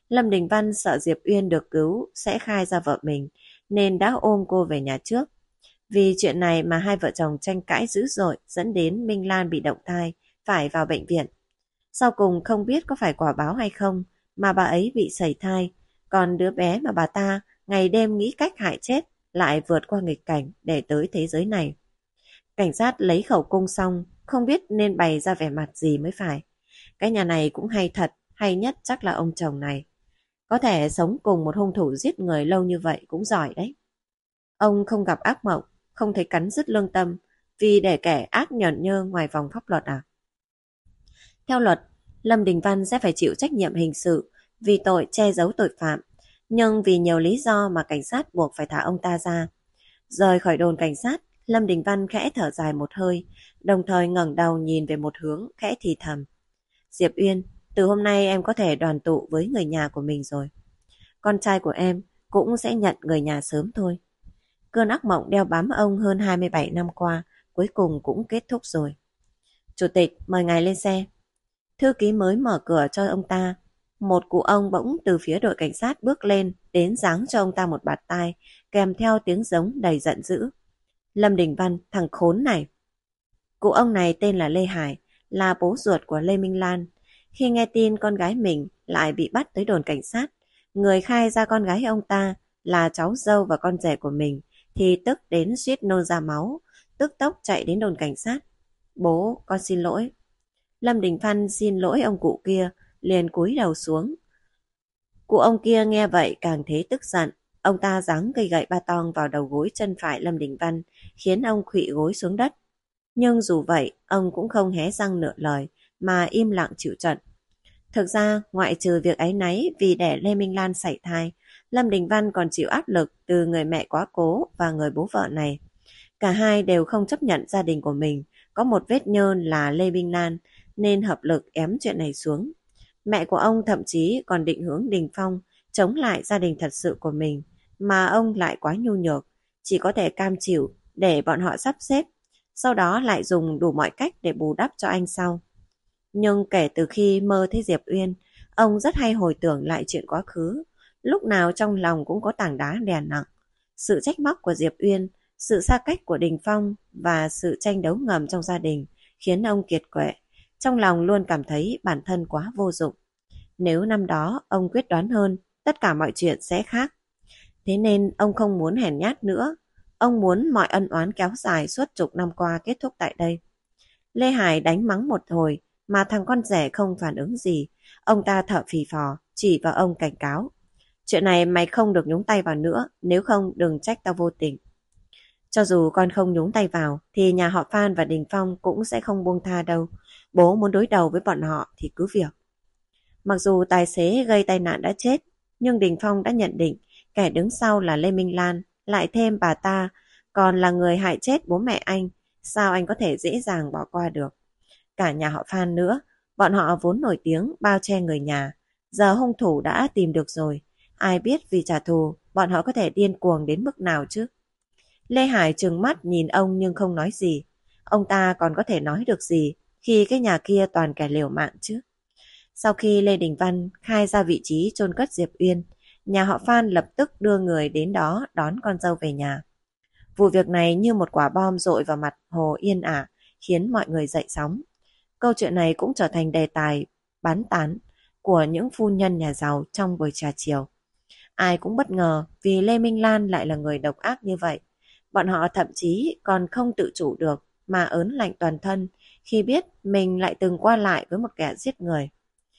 Lâm Đình Văn sợ Diệp Uyên được cứu sẽ khai ra vợ mình, nên đã ôm cô về nhà trước. Vì chuyện này mà hai vợ chồng tranh cãi dữ dội, dẫn đến Minh Lan bị động thai, phải vào bệnh viện. Sau cùng không biết có phải quả báo hay không mà bà ấy bị sẩy thai, còn đứa bé mà bà ta ngày đêm nghĩ cách hại chết lại vượt qua nghịch cảnh để tới thế giới này. Cảnh sát lấy khẩu cung xong, không biết nên bày ra vẻ mặt gì mới phải. Cái nhà này cũng hay thật, hay nhất chắc là ông chồng này. Có thể sống cùng một hung thủ giết người lâu như vậy cũng giỏi đấy. Ông không gặp ác mộng, không thấy cắn rứt lương tâm vì để kẻ ác nhởn nhơ ngoài vòng pháp luật à? Theo luật, Lâm Đình Văn sẽ phải chịu trách nhiệm hình sự vì tội che giấu tội phạm, nhưng vì nhiều lý do mà cảnh sát buộc phải thả ông ta ra. Rời khỏi đồn cảnh sát, Lâm Đình Văn khẽ thở dài một hơi, đồng thời ngẩng đầu nhìn về một hướng, khẽ thì thầm. Diệp Uyên, từ hôm nay em có thể đoàn tụ với người nhà của mình rồi. Con trai của em cũng sẽ nhận người nhà sớm thôi. Cơn ác mộng đeo bám ông hơn 27 năm qua, cuối cùng cũng kết thúc rồi. Chủ tịch, mời ngài lên xe. Thư ký mới mở cửa cho ông ta. Một cụ ông bỗng từ phía đội cảnh sát bước lên, đến giáng cho ông ta một bạt tai, kèm theo tiếng giống đầy giận dữ. Lâm Đình Văn, thằng khốn này. Cụ ông này tên là Lê Hải, là bố ruột của Lê Minh Lan. Khi nghe tin con gái mình lại bị bắt tới đồn cảnh sát, người khai ra con gái ông ta là cháu dâu và con rể của mình, thì tức đến suýt nôn ra máu, tức tốc chạy đến đồn cảnh sát. Bố, con xin lỗi. Lâm Đình Văn xin lỗi ông cụ kia, liền cúi đầu xuống. Cụ ông kia nghe vậy càng thấy tức giận. Ông ta giáng cây gậy ba tong vào đầu gối chân phải Lâm Đình Văn, khiến ông khuỵu gối xuống đất. Nhưng dù vậy, ông cũng không hé răng nửa lời, mà im lặng chịu trận. Thực ra, ngoại trừ việc áy náy vì để Lê Minh Lan sảy thai, Lâm Đình Văn còn chịu áp lực từ người mẹ quá cố và người bố vợ này. Cả hai đều không chấp nhận gia đình của mình có một vết nhơ là Lê Minh Lan, nên hợp lực ém chuyện này xuống. Mẹ của ông thậm chí còn định hướng Đình Phong chống lại gia đình thật sự của mình, mà ông lại quá nhu nhược, chỉ có thể cam chịu để bọn họ sắp xếp, sau đó lại dùng đủ mọi cách để bù đắp cho anh sau. Nhưng kể từ khi mơ thấy Diệp Uyên, ông rất hay hồi tưởng lại chuyện quá khứ, lúc nào trong lòng cũng có tảng đá đè nặng. Sự trách móc của Diệp Uyên, sự xa cách của Đình Phong và sự tranh đấu ngầm trong gia đình khiến ông kiệt quệ, trong lòng luôn cảm thấy bản thân quá vô dụng. Nếu năm đó ông quyết đoán hơn, tất cả mọi chuyện sẽ khác. Thế nên ông không muốn hèn nhát nữa. Ông muốn mọi ân oán kéo dài suốt chục năm qua kết thúc tại đây. Lê Hải đánh mắng một hồi mà thằng con rể không phản ứng gì. Ông ta thở phì phò, chỉ vào ông cảnh cáo. Chuyện này mày không được nhúng tay vào nữa, nếu không đừng trách tao vô tình. Cho dù con không nhúng tay vào thì nhà họ Phan và Đình Phong cũng sẽ không buông tha đâu. Bố muốn đối đầu với bọn họ thì cứ việc. Mặc dù tài xế gây tai nạn đã chết, nhưng Đình Phong đã nhận định kẻ đứng sau là Lê Minh Lan, lại thêm bà ta còn là người hại chết bố mẹ anh. Sao anh có thể dễ dàng bỏ qua được? Cả nhà họ Phan nữa, bọn họ vốn nổi tiếng bao che người nhà. Giờ hung thủ đã tìm được rồi. Ai biết vì trả thù, bọn họ có thể điên cuồng đến mức nào chứ? Lê Hải trừng mắt nhìn ông nhưng không nói gì. Ông ta còn có thể nói được gì khi cái nhà kia toàn kẻ liều mạng chứ? Sau khi Lê Đình Văn khai ra vị trí chôn cất Diệp Uyên, nhà họ Phan lập tức đưa người đến đó đón con dâu về nhà. Vụ việc này như một quả bom dội vào mặt Hồ Yên Ả, khiến mọi người dậy sóng. Câu chuyện này cũng trở thành đề tài bán tán của những phu nhân nhà giàu trong buổi trà chiều. Ai cũng bất ngờ vì Lê Minh Lan lại là người độc ác như vậy. Bọn họ thậm chí còn không tự chủ được mà ớn lạnh toàn thân khi biết mình lại từng qua lại với một kẻ giết người.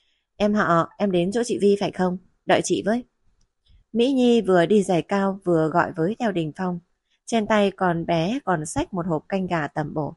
Em họ, em đến chỗ chị Vi phải không? Đợi chị với. Mỹ Nhi vừa đi giày cao vừa gọi với theo Đình Phong. Trên tay còn bé còn xách một hộp canh gà tẩm bổ.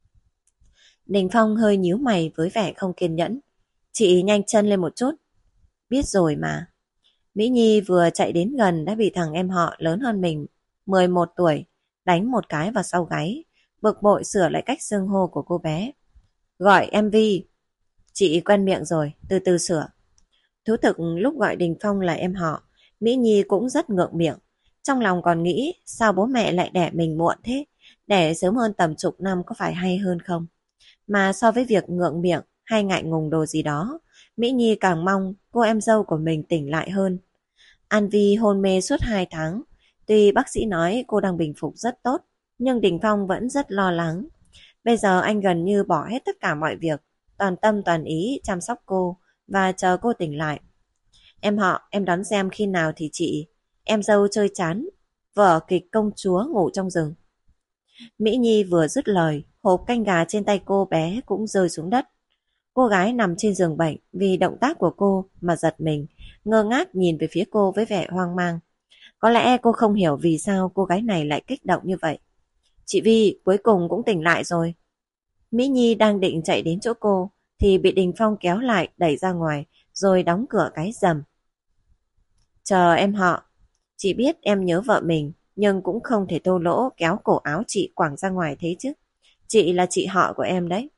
Đình Phong hơi nhíu mày với vẻ không kiên nhẫn. Chị nhanh chân lên một chút. Biết rồi mà. Mỹ Nhi vừa chạy đến gần đã bị thằng em họ lớn hơn mình 11 tuổi đánh một cái vào sau gáy, bực bội sửa lại cách xưng hô của cô bé. Gọi em Vi. Chị quen miệng rồi, từ từ sửa. Thú thực lúc gọi Đình Phong là em họ, Mỹ Nhi cũng rất ngượng miệng. Trong lòng còn nghĩ sao bố mẹ lại đẻ mình muộn thế, đẻ sớm hơn tầm chục năm có phải hay hơn không? Mà so với việc ngượng miệng hay ngại ngùng đồ gì đó. Mỹ Nhi càng mong cô em dâu của mình tỉnh lại hơn. An Vi hôn mê suốt 2 tháng. Tuy bác sĩ nói cô đang bình phục rất tốt, nhưng Đình Phong vẫn rất lo lắng. Bây giờ anh gần như bỏ hết tất cả mọi việc, toàn tâm toàn ý chăm sóc cô và chờ cô tỉnh lại. Em họ, em đón xem khi nào thì chị. Em dâu chơi chán vở kịch công chúa ngủ trong rừng. Mỹ Nhi vừa dứt lời, hộp canh gà trên tay cô bé cũng rơi xuống đất. Cô gái nằm trên giường bệnh vì động tác của cô mà giật mình, ngơ ngác nhìn về phía cô với vẻ hoang mang. Có lẽ cô không hiểu vì sao cô gái này lại kích động như vậy. Chị Vi cuối cùng cũng tỉnh lại rồi. Mỹ Nhi đang định chạy đến chỗ cô thì bị Đình Phong kéo lại đẩy ra ngoài rồi đóng cửa cái rầm. Chờ em họ. Chị biết em nhớ vợ mình nhưng cũng không thể thô lỗ kéo cổ áo chị quẳng ra ngoài thế chứ. Chị là chị họ của em đấy.